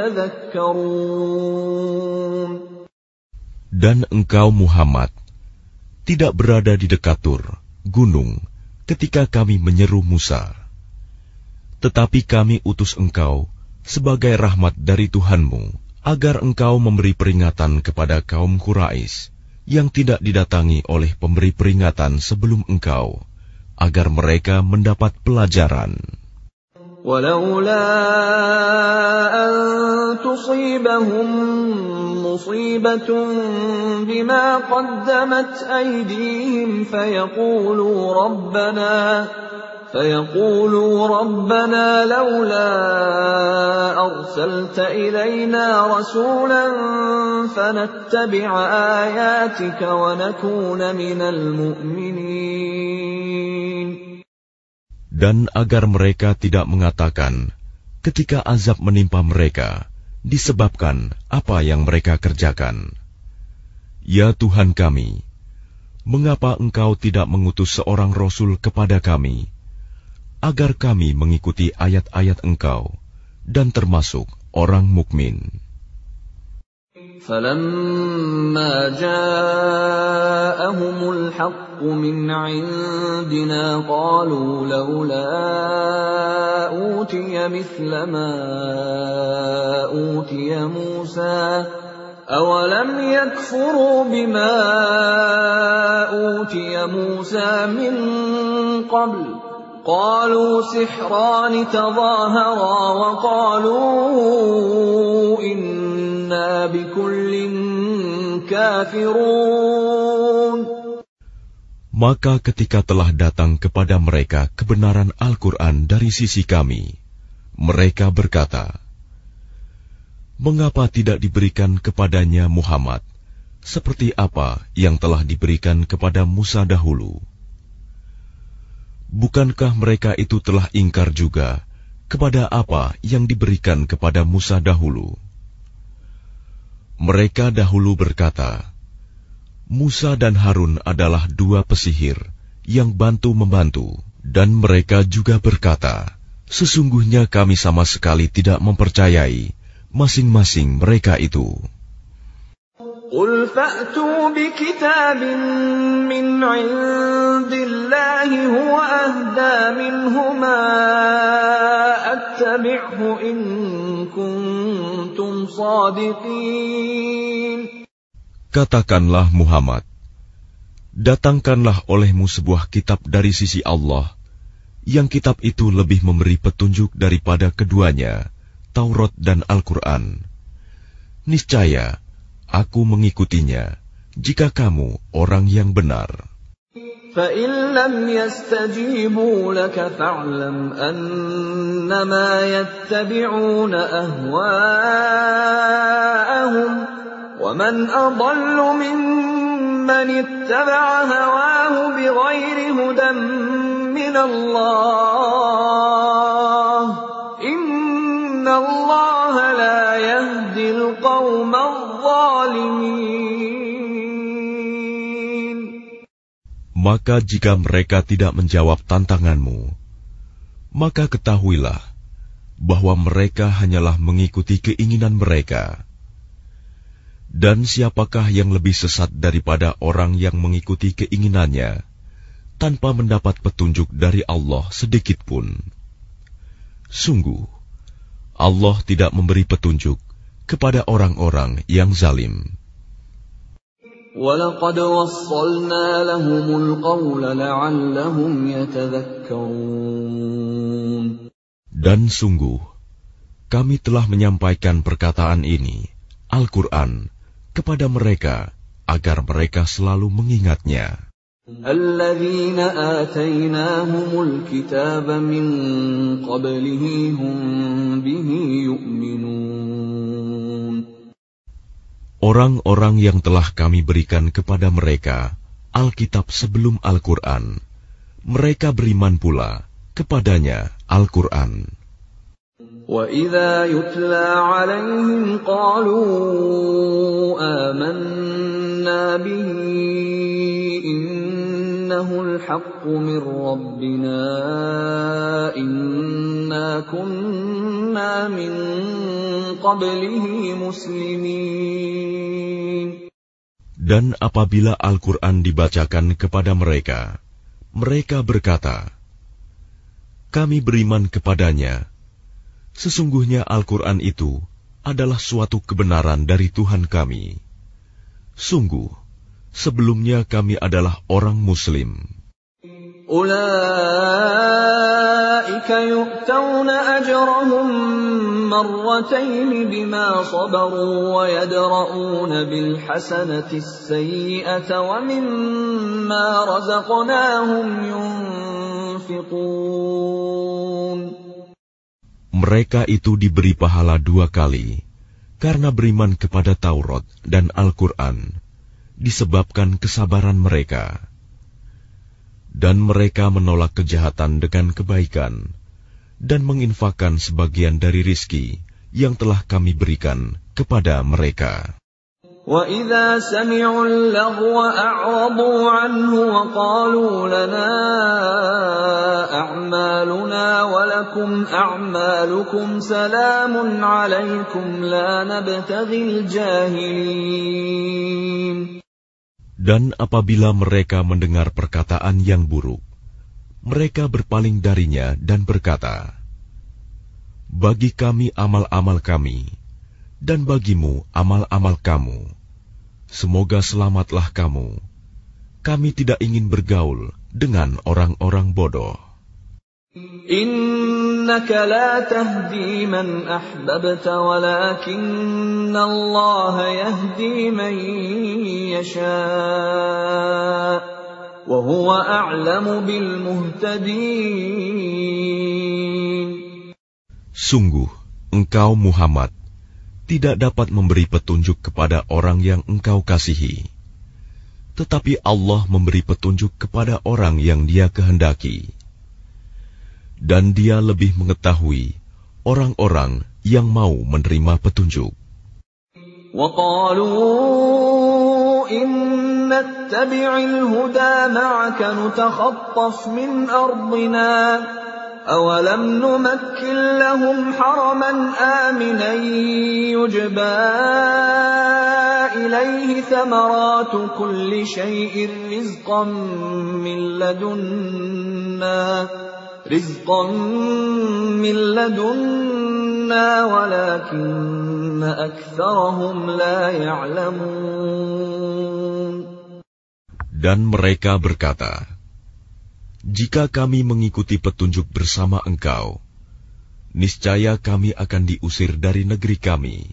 يَتَذَكَّرُونَ. Dan engkau Muhammad tidak berada di dekat Tur, gunung, ketika kami menyeru Musa. Tetapi kami utus engkau sebagai rahmat dari Tuhanmu, agar engkau memberi peringatan kepada kaum Quraisy yang tidak didatangi oleh pemberi peringatan sebelum engkau, agar mereka mendapat pelajaran. وَلَوْلَا أَن تُصِيبَهُم مُّصِيبَةٌ بِمَا قَدَّمَتْ أَيْدِيهِمْ فَيَقُولُوا رَبَّنَا فَيَقُولُوا رَبَّنَا لَوْلَا أَرْسَلْتَ إِلَيْنَا رَسُولًا فَنَتَّبِعَ آيَاتِكَ وَنَكُونَ مِنَ الْمُؤْمِنِينَ. Dan agar mereka tidak mengatakan ketika azab menimpa mereka disebabkan apa yang mereka kerjakan, "Ya Tuhan kami, mengapa Engkau tidak mengutus seorang Rasul kepada kami, agar kami mengikuti ayat-ayat Engkau dan termasuk orang mukmin. فَلَمَّا جَاءَهُمُ الْحَقُّ مِنْ عِنْدِنَا قَالُوا لَوْلَا أُوتِيَ مِثْلَ مَا أُوتِيَ مُوسَى أَوَلَمْ يَكْفُرُوا بِمَا أُوتِيَ مُوسَى مِنْ قَبْلُ قَالُوا سِحْرَانِ تَظَاهَرَا وَقَالُوا إِنَّا بِكُلٍّ كَافِرُونَ. Maka ketika telah datang kepada mereka kebenaran Al-Quran dari sisi kami, mereka berkata, mengapa tidak diberikan kepadanya Muhammad seperti apa yang telah diberikan kepada Musa dahulu? Bukankah mereka itu telah ingkar juga kepada apa yang diberikan kepada Musa dahulu? Mereka dahulu berkata, Musa dan Harun adalah dua pesihir yang bantu-membantu, dan mereka juga berkata, sesungguhnya kami sama sekali tidak mempercayai masing-masing mereka itu. قُلْ فَأْتُوا بِكِتَابٍ مِّنْ عِندِ اللَّهِ هُوَ أَهْدَىٰ مِنْهُمَا أَتَّبِعْهُ إِن كُنتُمْ صَادِقِينَ. Katakanlah Muhammad, datangkanlah olehmu sebuah kitab dari sisi Allah, yang kitab itu lebih memberi petunjuk daripada keduanya, Taurat dan Al-Quran. Niscaya aku mengikutinya, jika kamu orang yang benar. فَإِن لَّمْ يَسْتَجِيبُوا لَكَ فَاعْلَمْ أَنَّمَا يَتَّبِعُونَ أَهْوَاءَهُمْ وَمَنْ أَضَلُّ مِمَّنِ اتَّبَعَ هَوَاهُ بِغَيْرِ هُدًى مِّنَ اللَّهِ إِنَّ اللَّهَ لَا يَهْدِي الْقَوْمَ الظَّالِمِينَ. Maka jika mereka tidak menjawab tantanganmu, maka ketahuilah bahwa mereka hanyalah mengikuti keinginan mereka. Dan siapakah yang lebih sesat daripada orang yang mengikuti keinginannya tanpa mendapat petunjuk dari Allah sedikit pun? Sungguh, Allah tidak memberi petunjuk kepada orang-orang yang zalim. وَلَقَدْ وَصَّلْنَا لَهُمُ الْقَوْلَ لَعَلَّهُمْ يَتَذَكَّرُونَ. Dan sungguh, kami telah menyampaikan perkataan ini, Al-Quran, kepada mereka, agar mereka selalu mengingatnya. الَّذِينَ آتَيْنَاهُمُ الْكِتَابَ مِنْ قَبْلِهِ هُمْ بِهِ يُؤْمِنُونَ. Orang-orang yang telah kami berikan kepada mereka Alkitab sebelum Al-Quran, mereka beriman pula kepadanya Al-Quran. وَإِذَا يُتْلَى عَلَيْهِمْ قَالُوا آمَنَّا بِهِ إِنَّهُ الْحَقُّ مِنْ رَبِّنَا إِنَّا كُنَّا مِنْ قَبْلِهِ مُسْلِمِينَ. Dan apabila Al-Quran dibacakan kepada mereka, mereka berkata, kami beriman kepadanya. Sesungguhnya Al-Quran itu adalah suatu kebenaran dari Tuhan kami. Sungguh, sebelumnya kami adalah orang Muslim. أُولَئِكَ يُؤْتَوْنَ أَجْرَهُمْ مَرَّتَيْنِ بِمَا صَبَرُوا وَيَدْرَءُونَ بِالْحَسَنَةِ السَّيِّئَةَ وَمِمَّا رَزَقْنَاهُمْ يُنْفِقُونَ. Mereka itu diberi pahala dua kali, karena beriman kepada Taurat dan Al-Quran, disebabkan kesabaran mereka. Dan mereka menolak kejahatan dengan kebaikan, dan menginfakkan sebagian dari rizki yang telah kami berikan kepada mereka. وَإِذَا سَمِعُوا اللَّغْوَ أَعْرَضُوا عَنْهُ وَقَالُوا لَنَا أَعْمَالُنَا وَلَكُمْ أَعْمَالُكُمْ سَلَامٌ عَلَيْكُمْ لَا نَبْتَغِي الْجَاهِلِينَ. Dan apabila mereka mendengar perkataan yang buruk, mereka berpaling darinya dan berkata, bagi kami amal-amal kami, dan bagimu amal-amal kamu. Semoga selamatlah kamu. Kami tidak ingin bergaul dengan orang-orang bodoh. Innaka la tahdi man ahbabta walakinna Allah yahdi man yasha' wa huwa a'lamu bil muhtadin. Sungguh, engkau Muhammad tidak dapat memberi petunjuk kepada orang yang engkau kasihi. Tetapi Allah memberi petunjuk kepada orang yang Dia kehendaki. Dan Dia lebih mengetahui orang-orang yang mau menerima petunjuk. وَقَالُوا إِن نَّتَّبِعِ الْهُدَى مَعَكَ نُتَخَطَّفْ مِنْ أَرْضِنَا أَوَلَمْ نُمَكِّنْ لَهُمْ حَرَمًا آمِنًا يُجْبَى إِلَيْهِ ثَمَرَاتُ كُلِّ شَيْءٍ رِزْقًا مِّن لَّدُنَّا رِزْقًا مِّن لَّدُنَّا وَلَكِنَّ أَكْثَرَهُمْ لَا يَعْلَمُونَ. Dan mereka berkata, jika kami mengikuti petunjuk bersama engkau, niscaya kami akan diusir dari negeri kami.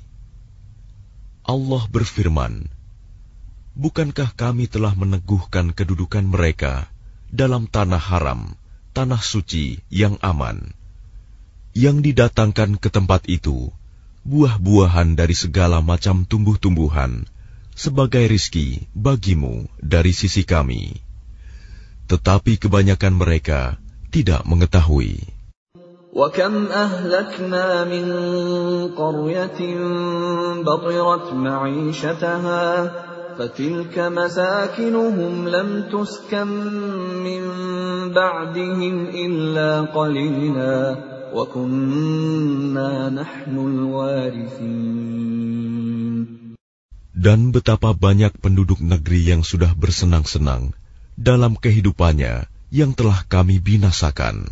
Allah berfirman, bukankah kami telah meneguhkan kedudukan mereka dalam tanah haram, tanah suci yang aman, yang didatangkan ke tempat itu buah-buahan dari segala macam tumbuh-tumbuhan sebagai rizki bagimu dari sisi kami. Tetapi kebanyakan mereka tidak mengetahui. وَكَمْ أَهْلَكْنَا مِنْ قَرْيَةٍ بَطِرَتْ مَعِيشَتَهَا فَتِلْكَ مَسَاكِنُهُمْ لَمْ تُسْكَنْ مِنْ بَعْدِهِمْ إِلَّا قَلِيلًا وَكُنَّا نَحْنُ الْوَارِثِينَ. Dan betapa banyak penduduk negeri yang sudah bersenang-senang dalam kehidupannya yang telah kami binasakan.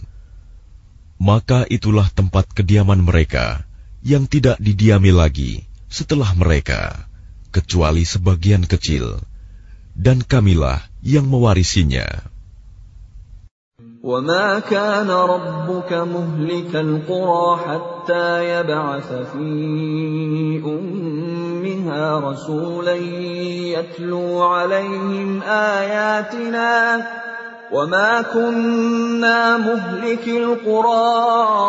Maka itulah tempat kediaman mereka yang tidak didiami lagi setelah mereka, kecuali sebagian kecil, dan kamilah yang mewarisinya. وَمَا كَانَ رَبُّكَ مُهْلِكَ الْقُرَى حَتَّى يَبْعَثَ فِي أُمِّهَا رَسُولًا يَتْلُو عَلَيْهِمْ آيَاتِنَا وَمَا كُنَّا مُهْلِكِي الْقُرَى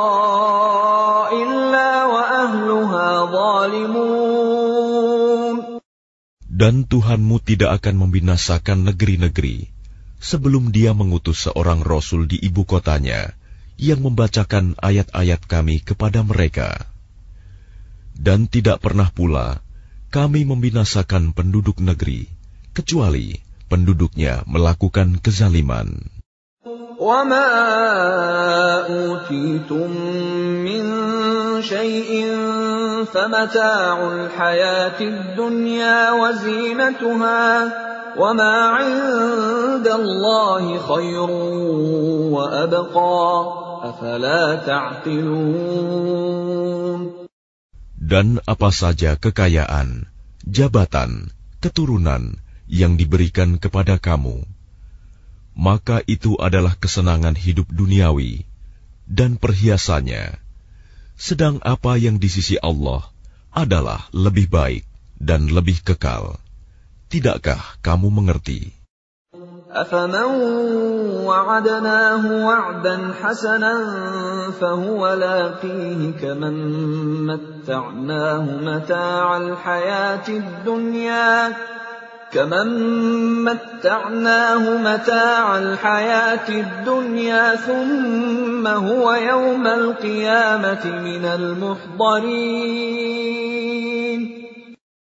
إِلَّا وَأَهْلُهَا ظَالِمُونَ. Dan Tuhanmu tidak akan membinasakan negeri-negeri sebelum Dia mengutus seorang Rasul di ibu kotanya yang membacakan ayat-ayat kami kepada mereka. Dan tidak pernah pula kami membinasakan penduduk negeri, kecuali penduduknya melakukan kezaliman. وَمَا أُوتِيتُم مِّن شَيْءٍ فَمَتَاعُ الْحَيَاةِ الدُّنْيَا وَزِينَتُهَا وَمَا عِندَ اللَّهِ خَيْرٌ وَأَبْقَى أَفَلَا تَعْقِلُونَ. Dan apa saja kekayaan, jabatan, keturunan yang diberikan kepada kamu, maka itu adalah kesenangan hidup duniawi dan perhiasannya. Sedang apa yang di sisi Allah adalah lebih baik dan lebih kekal. Tidakkah kamu mengerti? أَفَمَنْ وَعَدْنَاهُ وَعْدًا حَسَنًا فَهُوَ لَاقِيهِ كَمَنْ مَتَّعْنَاهُ مَتَاعَ الْحَيَاةِ الدُّنْيَا كَمَنْ مَتَّعْنَاهُ مَتَاعَ الْحَيَاةِ الدُّنْيَا ثُمَّ هُوَ يَوْمَ الْقِيَامَةِ مِنَ الْمُحْضَرِينَ.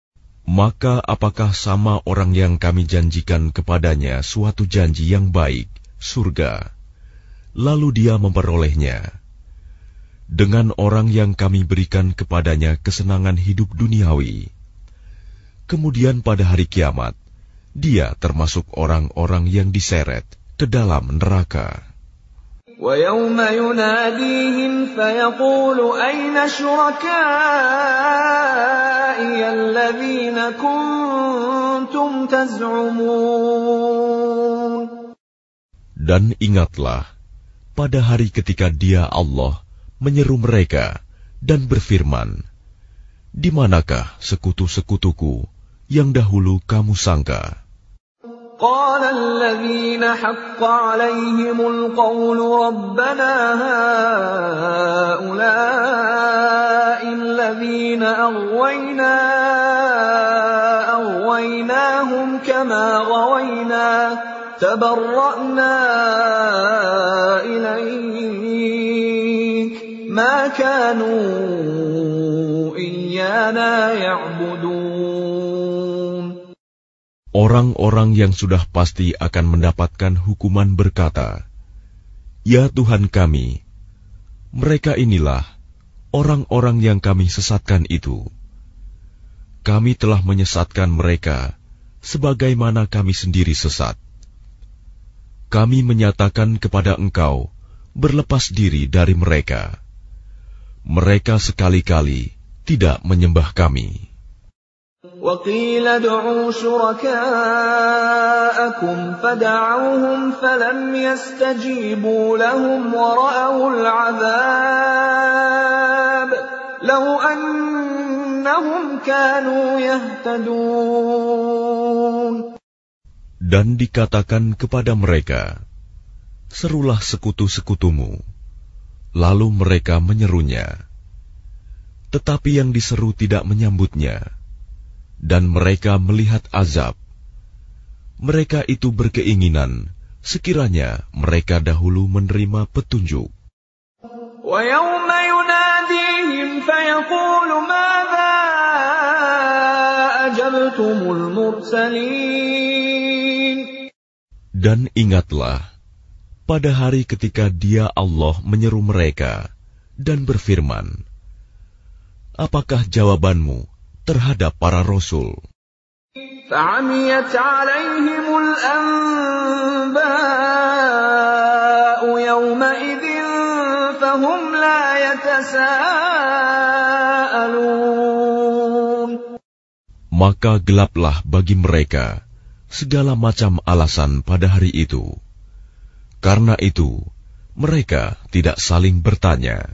Maka apakah sama orang yang kami janjikan kepadanya suatu janji yang baik, surga, lalu dia memperolehnya, dengan orang yang kami berikan kepadanya kesenangan hidup duniawi, kemudian pada hari kiamat, dia termasuk orang-orang yang diseret ke dalam neraka. وَيَوْمَ يُنَادِيهِمْ فَيَقُولُ أَيْنَ شُرَكَائِيَ الَّذِينَ كُنتُمْ تَزْعُمُونَ. Dan ingatlah, pada hari ketika Dia Allah menyeru mereka dan berfirman, di manakah sekutu-sekutuku yang dahulu kamu sangka? قال الذين حق عليهم القول ربنا هؤلاء الذين أغوينا أغويناهم كما غوينا تبرأنا إليك ما كانوا إيانا يعبدون. Orang-orang yang sudah pasti akan mendapatkan hukuman berkata, "Ya Tuhan kami, mereka inilah orang-orang yang kami sesatkan itu. Kami telah menyesatkan mereka sebagaimana kami sendiri sesat. Kami menyatakan kepada Engkau berlepas diri dari mereka. Mereka sekali-kali tidak menyembah kami." وَقِيلَ ادْعُوا شُرَكَاءَكُمْ فَدَعَوْهُمْ فَلَمْ يَسْتَجِيبُوا لَهُمْ وَرَأَوُا الْعَذَابَ لَوْ أَنَّهُمْ كَانُوا يَهْتَدُونَ. Dan dikatakan kepada mereka, serulah sekutu-sekutumu. Lalu mereka menyerunya. Tetapi yang diseru tidak menyambutnya. Dan mereka melihat azab. Mereka itu berkeinginan sekiranya mereka dahulu menerima petunjuk. وَيَوْمَ يُنَادِيهِمْ فَيَقُولُ مَاذَا أَجَبْتُمُ الْمُرْسَلِينَ. Dan ingatlah, pada hari ketika Dia Allah menyeru mereka dan berfirman, apakah jawabanmu terhadap para rasul? فَعَمِيَتْ عَلَيْهِمُ الْأَنْبَاءُ يَوْمَئِذٍ فَهُمْ لَا يَتَسَاءَلُونَ. Maka gelaplah bagi mereka segala macam alasan pada hari itu. Karena itu, mereka tidak saling bertanya.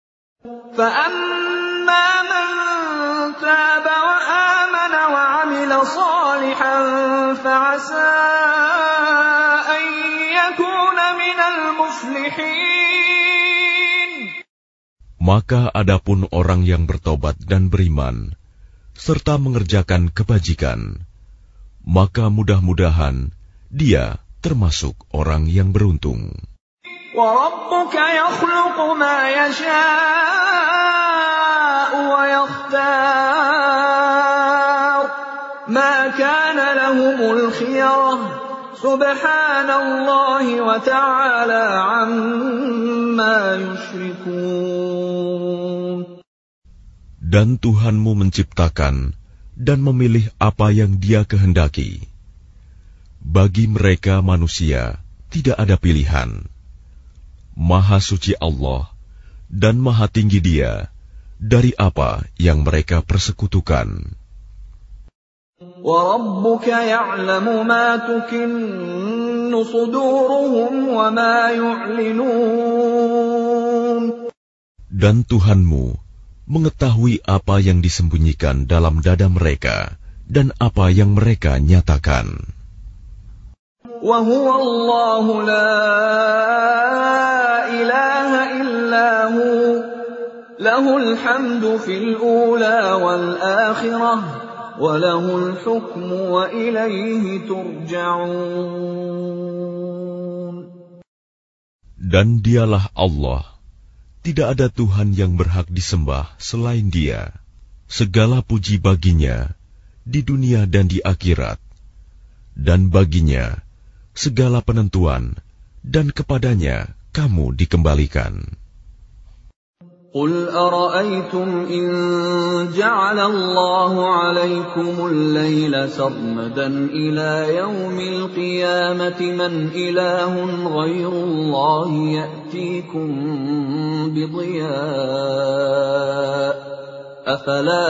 فَأَمَّا مَنْ تَابَ وَآمَنَ وَعَمِلَ صَالِحًا فَعَسَىٰ أَنْ يَكُونَ مِنَ الْمُفْلِحِينَ. Maka adapun orang yang bertobat dan beriman, serta mengerjakan kebajikan, maka mudah-mudahan dia termasuk orang yang beruntung. وَرَبُّكَ يَخْلُقُ مَا يَشَاءُ وَيَخْتَارُ مَا كَانَ لَهُمُ الْخِيَرَةُ سُبْحَانَ اللَّهِ وَتَعَالَى عَمَّا يُشْرِكُونَ. Dan Tuhanmu menciptakan dan memilih apa yang Dia kehendaki. Bagi mereka manusia tidak ada pilihan. Maha suci Allah dan maha tinggi Dia dari apa yang mereka persekutukan. وَرَبُّكَ يَعْلَمُ مَا تُكِنُّ صُدُورُهُمْ وَمَا يُعْلِنُونَ. Dan Tuhanmu mengetahui apa yang disembunyikan dalam dada mereka dan apa yang mereka nyatakan. وَهُوَ اللَّهُ لَا إِلَهَ إِلَّا هُوَ لَهُ الْحَمْدُ فِي الْأُولَى وَالْآخِرَةِ وَلَهُ الْحُكْمُ وَإِلَيْهِ تُرْجَعُونَ. Dan Dialah Allah, tidak ada Tuhan yang berhak disembah selain Dia. Segala puji baginya di dunia dan di akhirat, dan baginya segala penentuan, dan kepadanya kamu dikembalikan. قل أرأيتم إن جعل الله عليكم الليل سرمدا إلى يوم القيامة من إله غير الله يأتيكم بضياء أفلا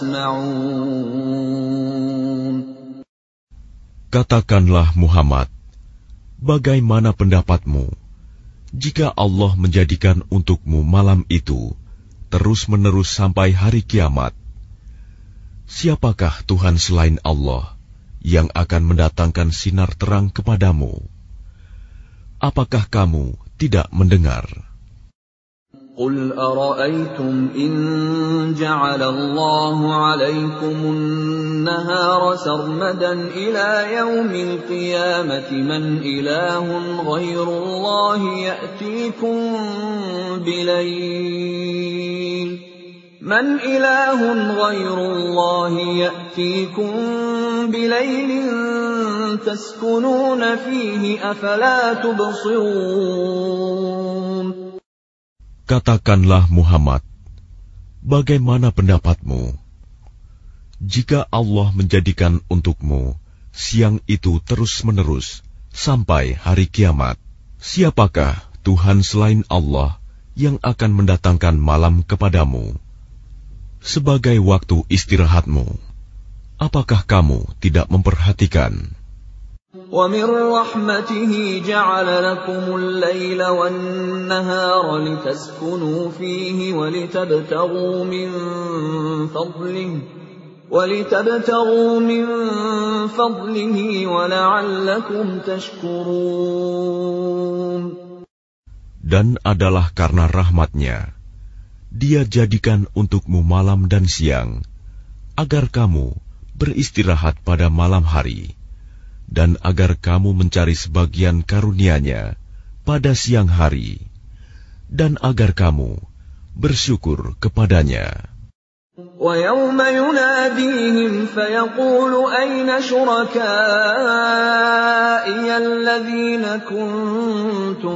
تسمعون. Katakanlah Muhammad, bagaimana pendapatmu jika Allah menjadikan untukmu malam itu terus-menerus sampai hari kiamat? Siapakah Tuhan selain Allah yang akan mendatangkan sinar terang kepadamu? Apakah kamu tidak mendengar? قل أرأيتم إن جعل الله عليكم النهار سرمدا إلى يوم القيامة من إله غير الله يأتيكم بليل من إله غير الله يأتيكم بليل تسكنون فيه أفلا تبصرون. Katakanlah Muhammad, bagaimana pendapatmu jika Allah menjadikan untukmu siang itu terus-menerus sampai hari kiamat? Siapakah Tuhan selain Allah yang akan mendatangkan malam kepadamu sebagai waktu istirahatmu? Apakah kamu tidak memperhatikan? وَمِنْ رَحْمَتِهِ جَعَلَ لَكُمُ اللَّيْلَ وَالنَّهَارَ لِتَسْكُنُوا فِيهِ وَلِتَبْتَغُوا مِنْ فَضْلِهِ وَلِتَبْتَغُوا مِنْ فَضْلِهِ وَلَعَلَّكُمْ تَشْكُرُونَ. Dan adalah karena rahmat-Nya, Dia jadikan untukmu malam dan siang, agar kamu beristirahat pada malam hari, dan agar kamu mencari sebagian karunia-Nya pada siang hari, dan agar kamu bersyukur kepadanya. وَيَوْمَ يُنَادِيهِمْ فَيَقُولُ أَيْنَ شُرَكَائِيَ الَّذِينَ كُنتُمْ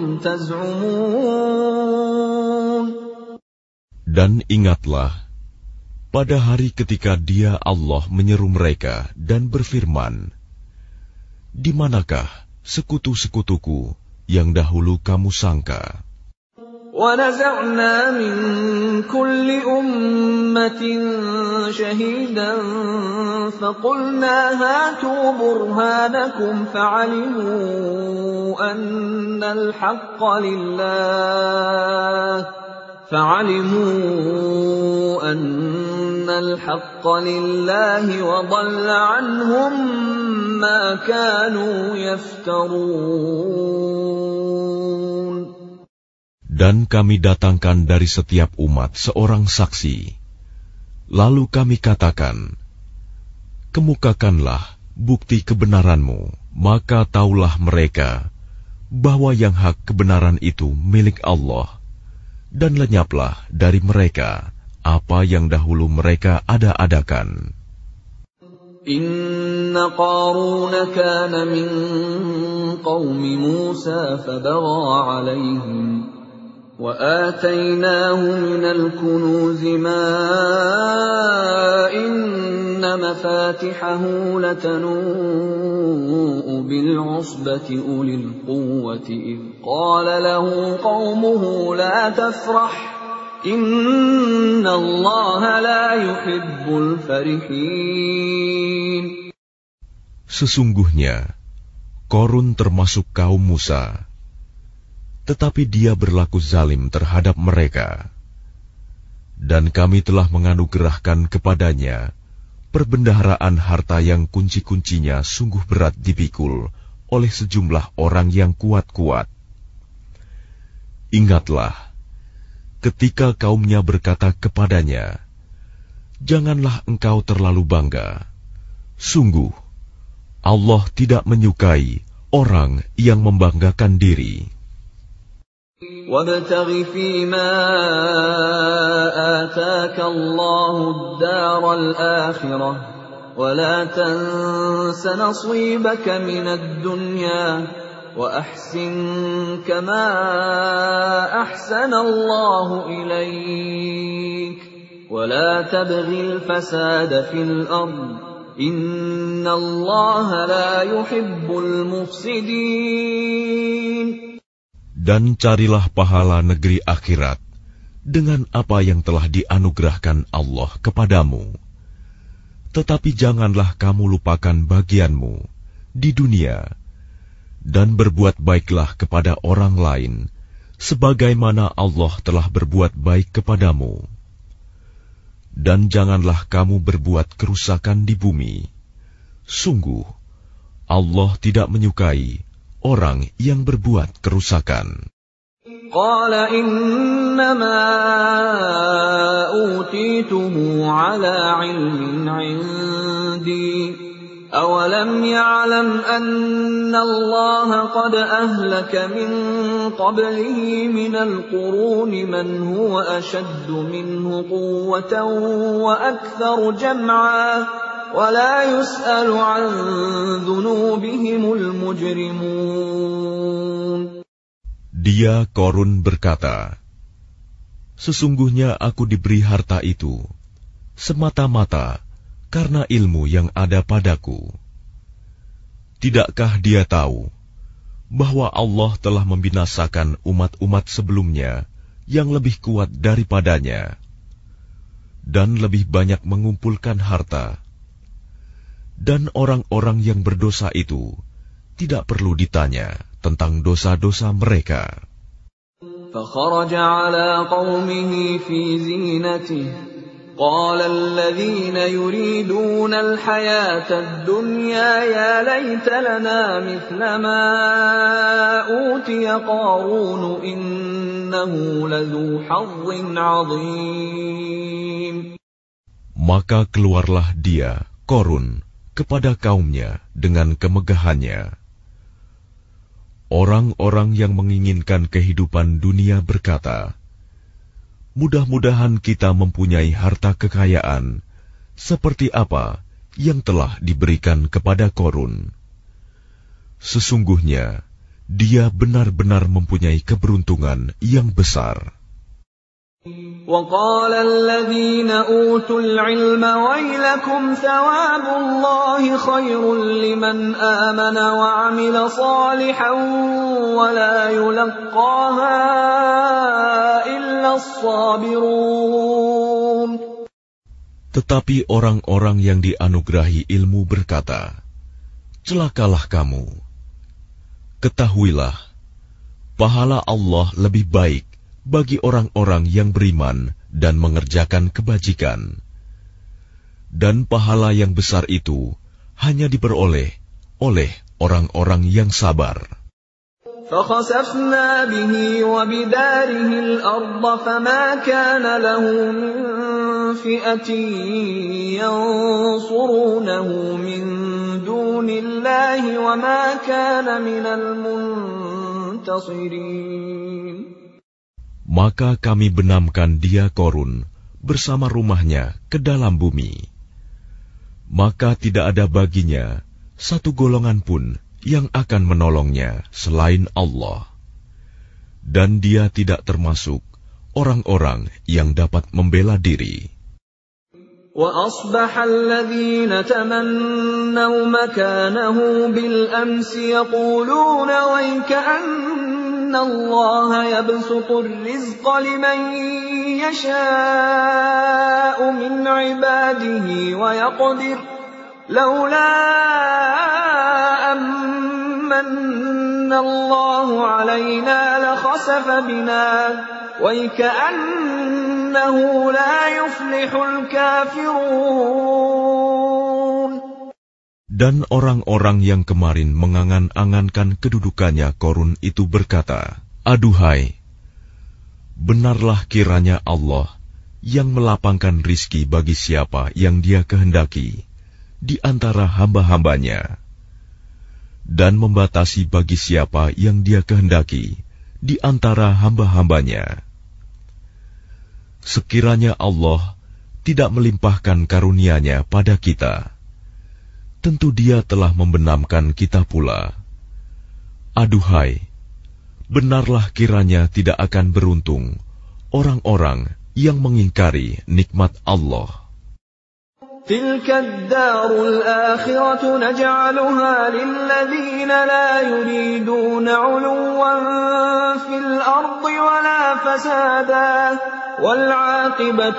تَزْعُمُونَ. Dan ingatlah, pada hari ketika Dia Allah menyeru mereka dan berfirman, di manakah sekutu-sekutuku yang dahulu kamu sangka? وَنَزَعْنَا مِنْ كُلِّ أُمَّةٍ شَهِيدًا فَقُلْنَا هَاتُوا بُرْهَانَكُمْ فَعَلِمُوا أَنَّ الْحَقَّ لِلَّهِ فَعَلِمُوا أَنَّ الْحَقَّ لِلَّهِ وَضَلَّ عَنْهُمْ مَا كَانُوا يَفْتَرُونَ. Dan kami datangkan dari setiap umat seorang saksi. Lalu kami katakan, kemukakanlah bukti kebenaranmu, maka taulah mereka bahwa yang hak kebenaran itu milik Allah, dan lenyaplah dari mereka apa yang dahulu mereka ada-adakan. Inna Qaruna kana min qawmi Musa fabagha alayhim wa atainahu minal kunuzi ma inna mafatihahu latanu'u bil usbati ulil quwwati idh qala lahu qawmuhu la tafrah inna Allaha la yuhibbul farihin. Sesungguhnya Qarun termasuk kaum Musa, tetapi dia berlaku zalim terhadap mereka. Dan kami telah menganugerahkan kepadanya perbendaharaan harta yang kunci-kuncinya sungguh berat dipikul oleh sejumlah orang yang kuat-kuat. Ingatlah, ketika kaumnya berkata kepadanya, janganlah engkau terlalu bangga. Sungguh, Allah tidak menyukai orang yang membanggakan diri. وَابْتَغِ فِيمَا آتَاكَ اللَّهُ الدَّارَ الْآخِرَةَ ولا تنس نصيبك من الدنيا وأحسن كما أحسن الله إليك ولا تبغ الفساد في الأرض إن الله لا يحب المفسدين. Dan carilah pahala negeri akhirat dengan apa yang telah dianugerahkan Allah kepadamu. Tetapi janganlah kamu lupakan bagianmu di dunia, dan berbuat baiklah kepada orang lain, sebagaimana Allah telah berbuat baik kepadamu. Dan janganlah kamu berbuat kerusakan di bumi. Sungguh, Allah tidak menyukai orang yang berbuat kerusakan. Qala innama utituhu ala ilmin indi. أَوَلَمْ يَعْلَمْ أَنَّ اللَّهَ قَدْ أَهْلَكَ مِنْ قَبْلِهِ مِنَ الْقُرُونِ مَنْ هُوَ أَشَدُّ مِنْهُ قُوَّةً وَأَكْثَرُ جَمْعًا وَلَا يُسْأَلُ عَنْ ذُنُوبِهِمُ الْمُجْرِمُونَ. Dia Korun berkata, sesungguhnya aku diberi harta itu semata-mata karena ilmu yang ada padaku. Tidakkah dia tahu bahwa Allah telah membinasakan umat-umat sebelumnya yang lebih kuat daripadanya dan lebih banyak mengumpulkan harta, dan orang-orang yang berdosa itu tidak perlu ditanya tentang dosa-dosa mereka. فَخَرَجَ عَلَى قَوْمِهِ فِي زِينَتِهِ قال الذين يريدون الحياة الدنيا يا ليت لنا مثل ما أوتي قارون إنه لذو حظ عظيم. Maka keluarlah dia, Korun, kepada kaumnya dengan kemegahannya. Orang-orang yang menginginkan kehidupan dunia berkata, mudah-mudahan kita mempunyai harta kekayaan seperti apa yang telah diberikan kepada Korun. Sesungguhnya dia benar-benar mempunyai keberuntungan yang besar. وَقَالَ الَّذِينَ أُوتُوا الْعِلْمَ وَيْلَكُمْ ثَوَابُ اللَّهِ خَيْرٌ لِّمَنْ آمَنَ وَعَمِلَ صَالِحًا وَلَا يُلَقَّاهَا إِلَّا الصَّابِرُونَ. Tetapi orang-orang yang dianugerahi ilmu berkata, celakalah kamu. Ketahuilah, pahala Allah lebih baik bagi orang-orang yang beriman dan mengerjakan kebajikan. Dan pahala yang besar itu hanya diperoleh oleh orang-orang yang sabar. فَخَسَفْنَا بِهِ وَبِدَارِهِ الْأَرْضَ فَمَا كَانَ لَهُ مِنْ فِئَةٍ يَنْصُرُونَهُ مِنْ دُونِ اللَّهِ وَمَا كَانَ مِنَ الْمُنْتَصِرِينَ. Maka kami benamkan dia Korun bersama rumahnya ke dalam bumi. Maka tidak ada baginya satu golongan pun yang akan menolongnya selain Allah. Dan dia tidak termasuk orang-orang yang dapat membela diri. وَأَصْبَحَ الَّذِينَ تَمَنَّوْا مَكَانَهُ بِالْأَمْسِ يَقُولُونَ وَيْكَأَنَّ اللَّهَ يَبْسُطُ الرِّزْقَ لِمَن يَشَاءُ مِنْ عِبَادِهِ وَيَقْدِرُ لَوْلَا أَمَّنَّ اللَّهُ عَلَيْنَا لَخَسَفَ بِنَا وَيْكَأَنَّهُ لَا يُفْلِحُ الْكَافِرُونَ. Dan orang-orang yang kemarin mengangan-angankan kedudukannya Korun itu berkata, aduhai, benarlah kiranya Allah yang melapangkan rizki bagi siapa yang dia kehendaki di antara hamba-hambanya, dan membatasi bagi siapa yang dia kehendaki di antara hamba-hambanya. Sekiranya Allah tidak melimpahkan karunia-Nya pada kita, tentu Dia telah membenamkan kita pula. Aduhai, benarlah kiranya tidak akan beruntung orang-orang yang mengingkari nikmat Allah. تلك الدار الآخرة نجعلها للذين لا يريدون علوا في الأرض ولا فسادا والعاقبة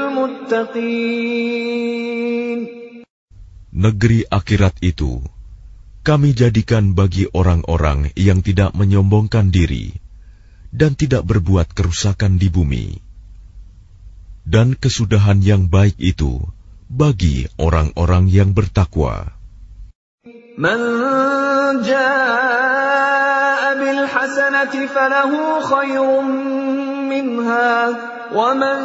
للمتقين. Negeri akhirat itu kami jadikan bagi orang-orang yang tidak menyombongkan diri dan tidak berbuat kerusakan di bumi. Dan kesudahan yang baik itu bagi orang-orang yang bertakwa. Man jaa'a bil hasanati falahu khairun minha wa man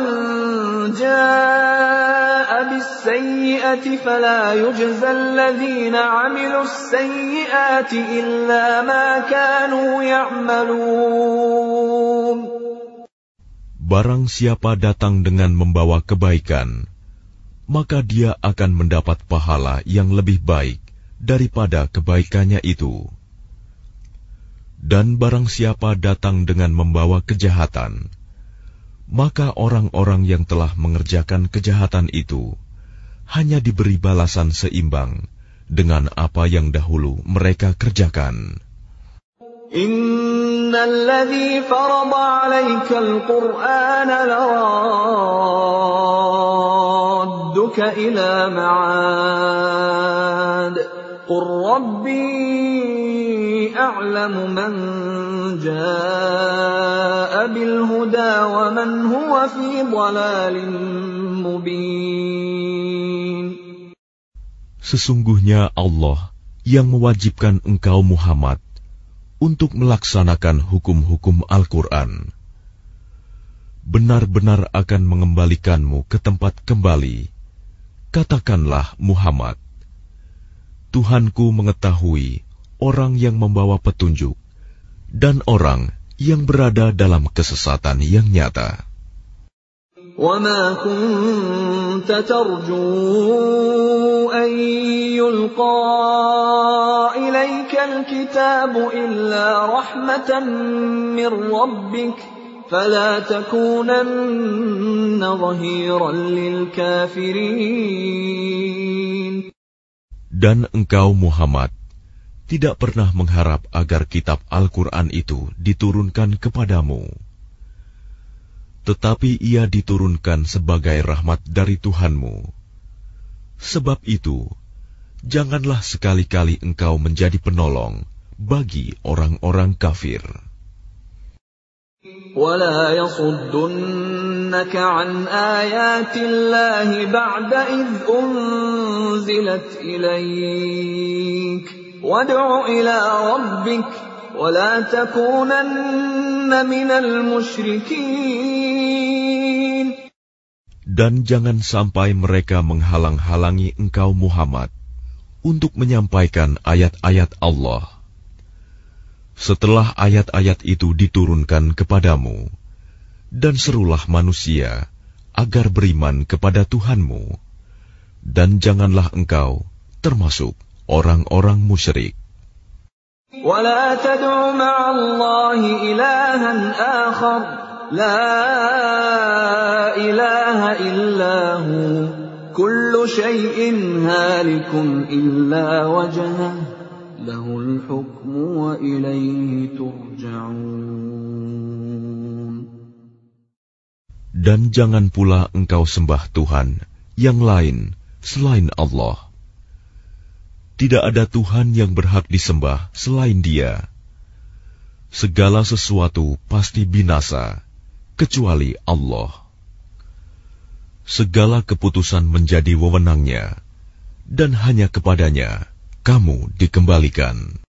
jaa'a bis sayyi'ati fala yujza alladhina 'amilus sayyi'ati illa ma kanu ya'malun. Barang siapa datang dengan membawa kebaikan, maka dia akan mendapat pahala yang lebih baik daripada kebaikannya itu. Dan barang siapa datang dengan membawa kejahatan, maka orang-orang yang telah mengerjakan kejahatan itu hanya diberi balasan seimbang dengan apa yang dahulu mereka kerjakan. Innal ladzi farada 'alaikal Qur'ana laradduka ila ma'ad qur rabbi a'lamu man jaa'a bil huda wa man huwa fi dhalalin mubin. Sesungguhnya Allah yang mewajibkan engkau Muhammad untuk melaksanakan hukum-hukum Al-Quran, benar-benar akan mengembalikanmu ke tempat kembali. Katakanlah Muhammad, Tuhanku mengetahui orang yang membawa petunjuk dan orang yang berada dalam kesesatan yang nyata. وَمَا كُنْتَ تَرْجُو أَنْ يُلْقَى إِلَيْكَ الْكِتَابُ إِلَّا رَحْمَةً مِّنْ رَبِّكَ فَلَا تَكُونَنَّ ظَهِيرًا لِلْكَافِرِينَ. Dan engkau Muhammad tidak pernah mengharap agar kitab Al-Quran itu diturunkan kepadamu. Tetapi ia diturunkan sebagai rahmat dari Tuhanmu. Sebab itu, janganlah sekali-kali engkau menjadi penolong bagi orang-orang kafir. وَلَا يَصُدُّنَّكَ عَنْ آيَاتِ اللَّهِ بَعْدَ إِذْ أُنْزِلَتْ إِلَيْكَ وَادْعُ إِلَى رَبِّكَ وَلَا تَكُونَنَّ مِنَ الْمُشْرِكِينَ. Dan jangan sampai mereka menghalang-halangi engkau Muhammad untuk menyampaikan ayat-ayat Allah. Setelah ayat-ayat itu diturunkan kepadamu, dan serulah manusia agar beriman kepada Tuhanmu, dan janganlah engkau termasuk orang-orang musyrik. وَلَا تَدْعُ مَعَ اللَّهِ إِلَٰهًا آخَرَ لَا إِلَٰهَ إِلَّا هُوَ كُلُّ شَيْءٍ هَالِكٌ إِلَّا وَجْهَهُ لَهُ الْحُكْمُ وَإِلَيْهِ تُرْجَعُونَ. Dan jangan pula engkau sembah Tuhan yang lain selain Allah. Tidak ada Tuhan yang berhak disembah selain Dia. Segala sesuatu pasti binasa, kecuali Allah. Segala keputusan menjadi wewenangnya, dan hanya kepadanya kamu dikembalikan.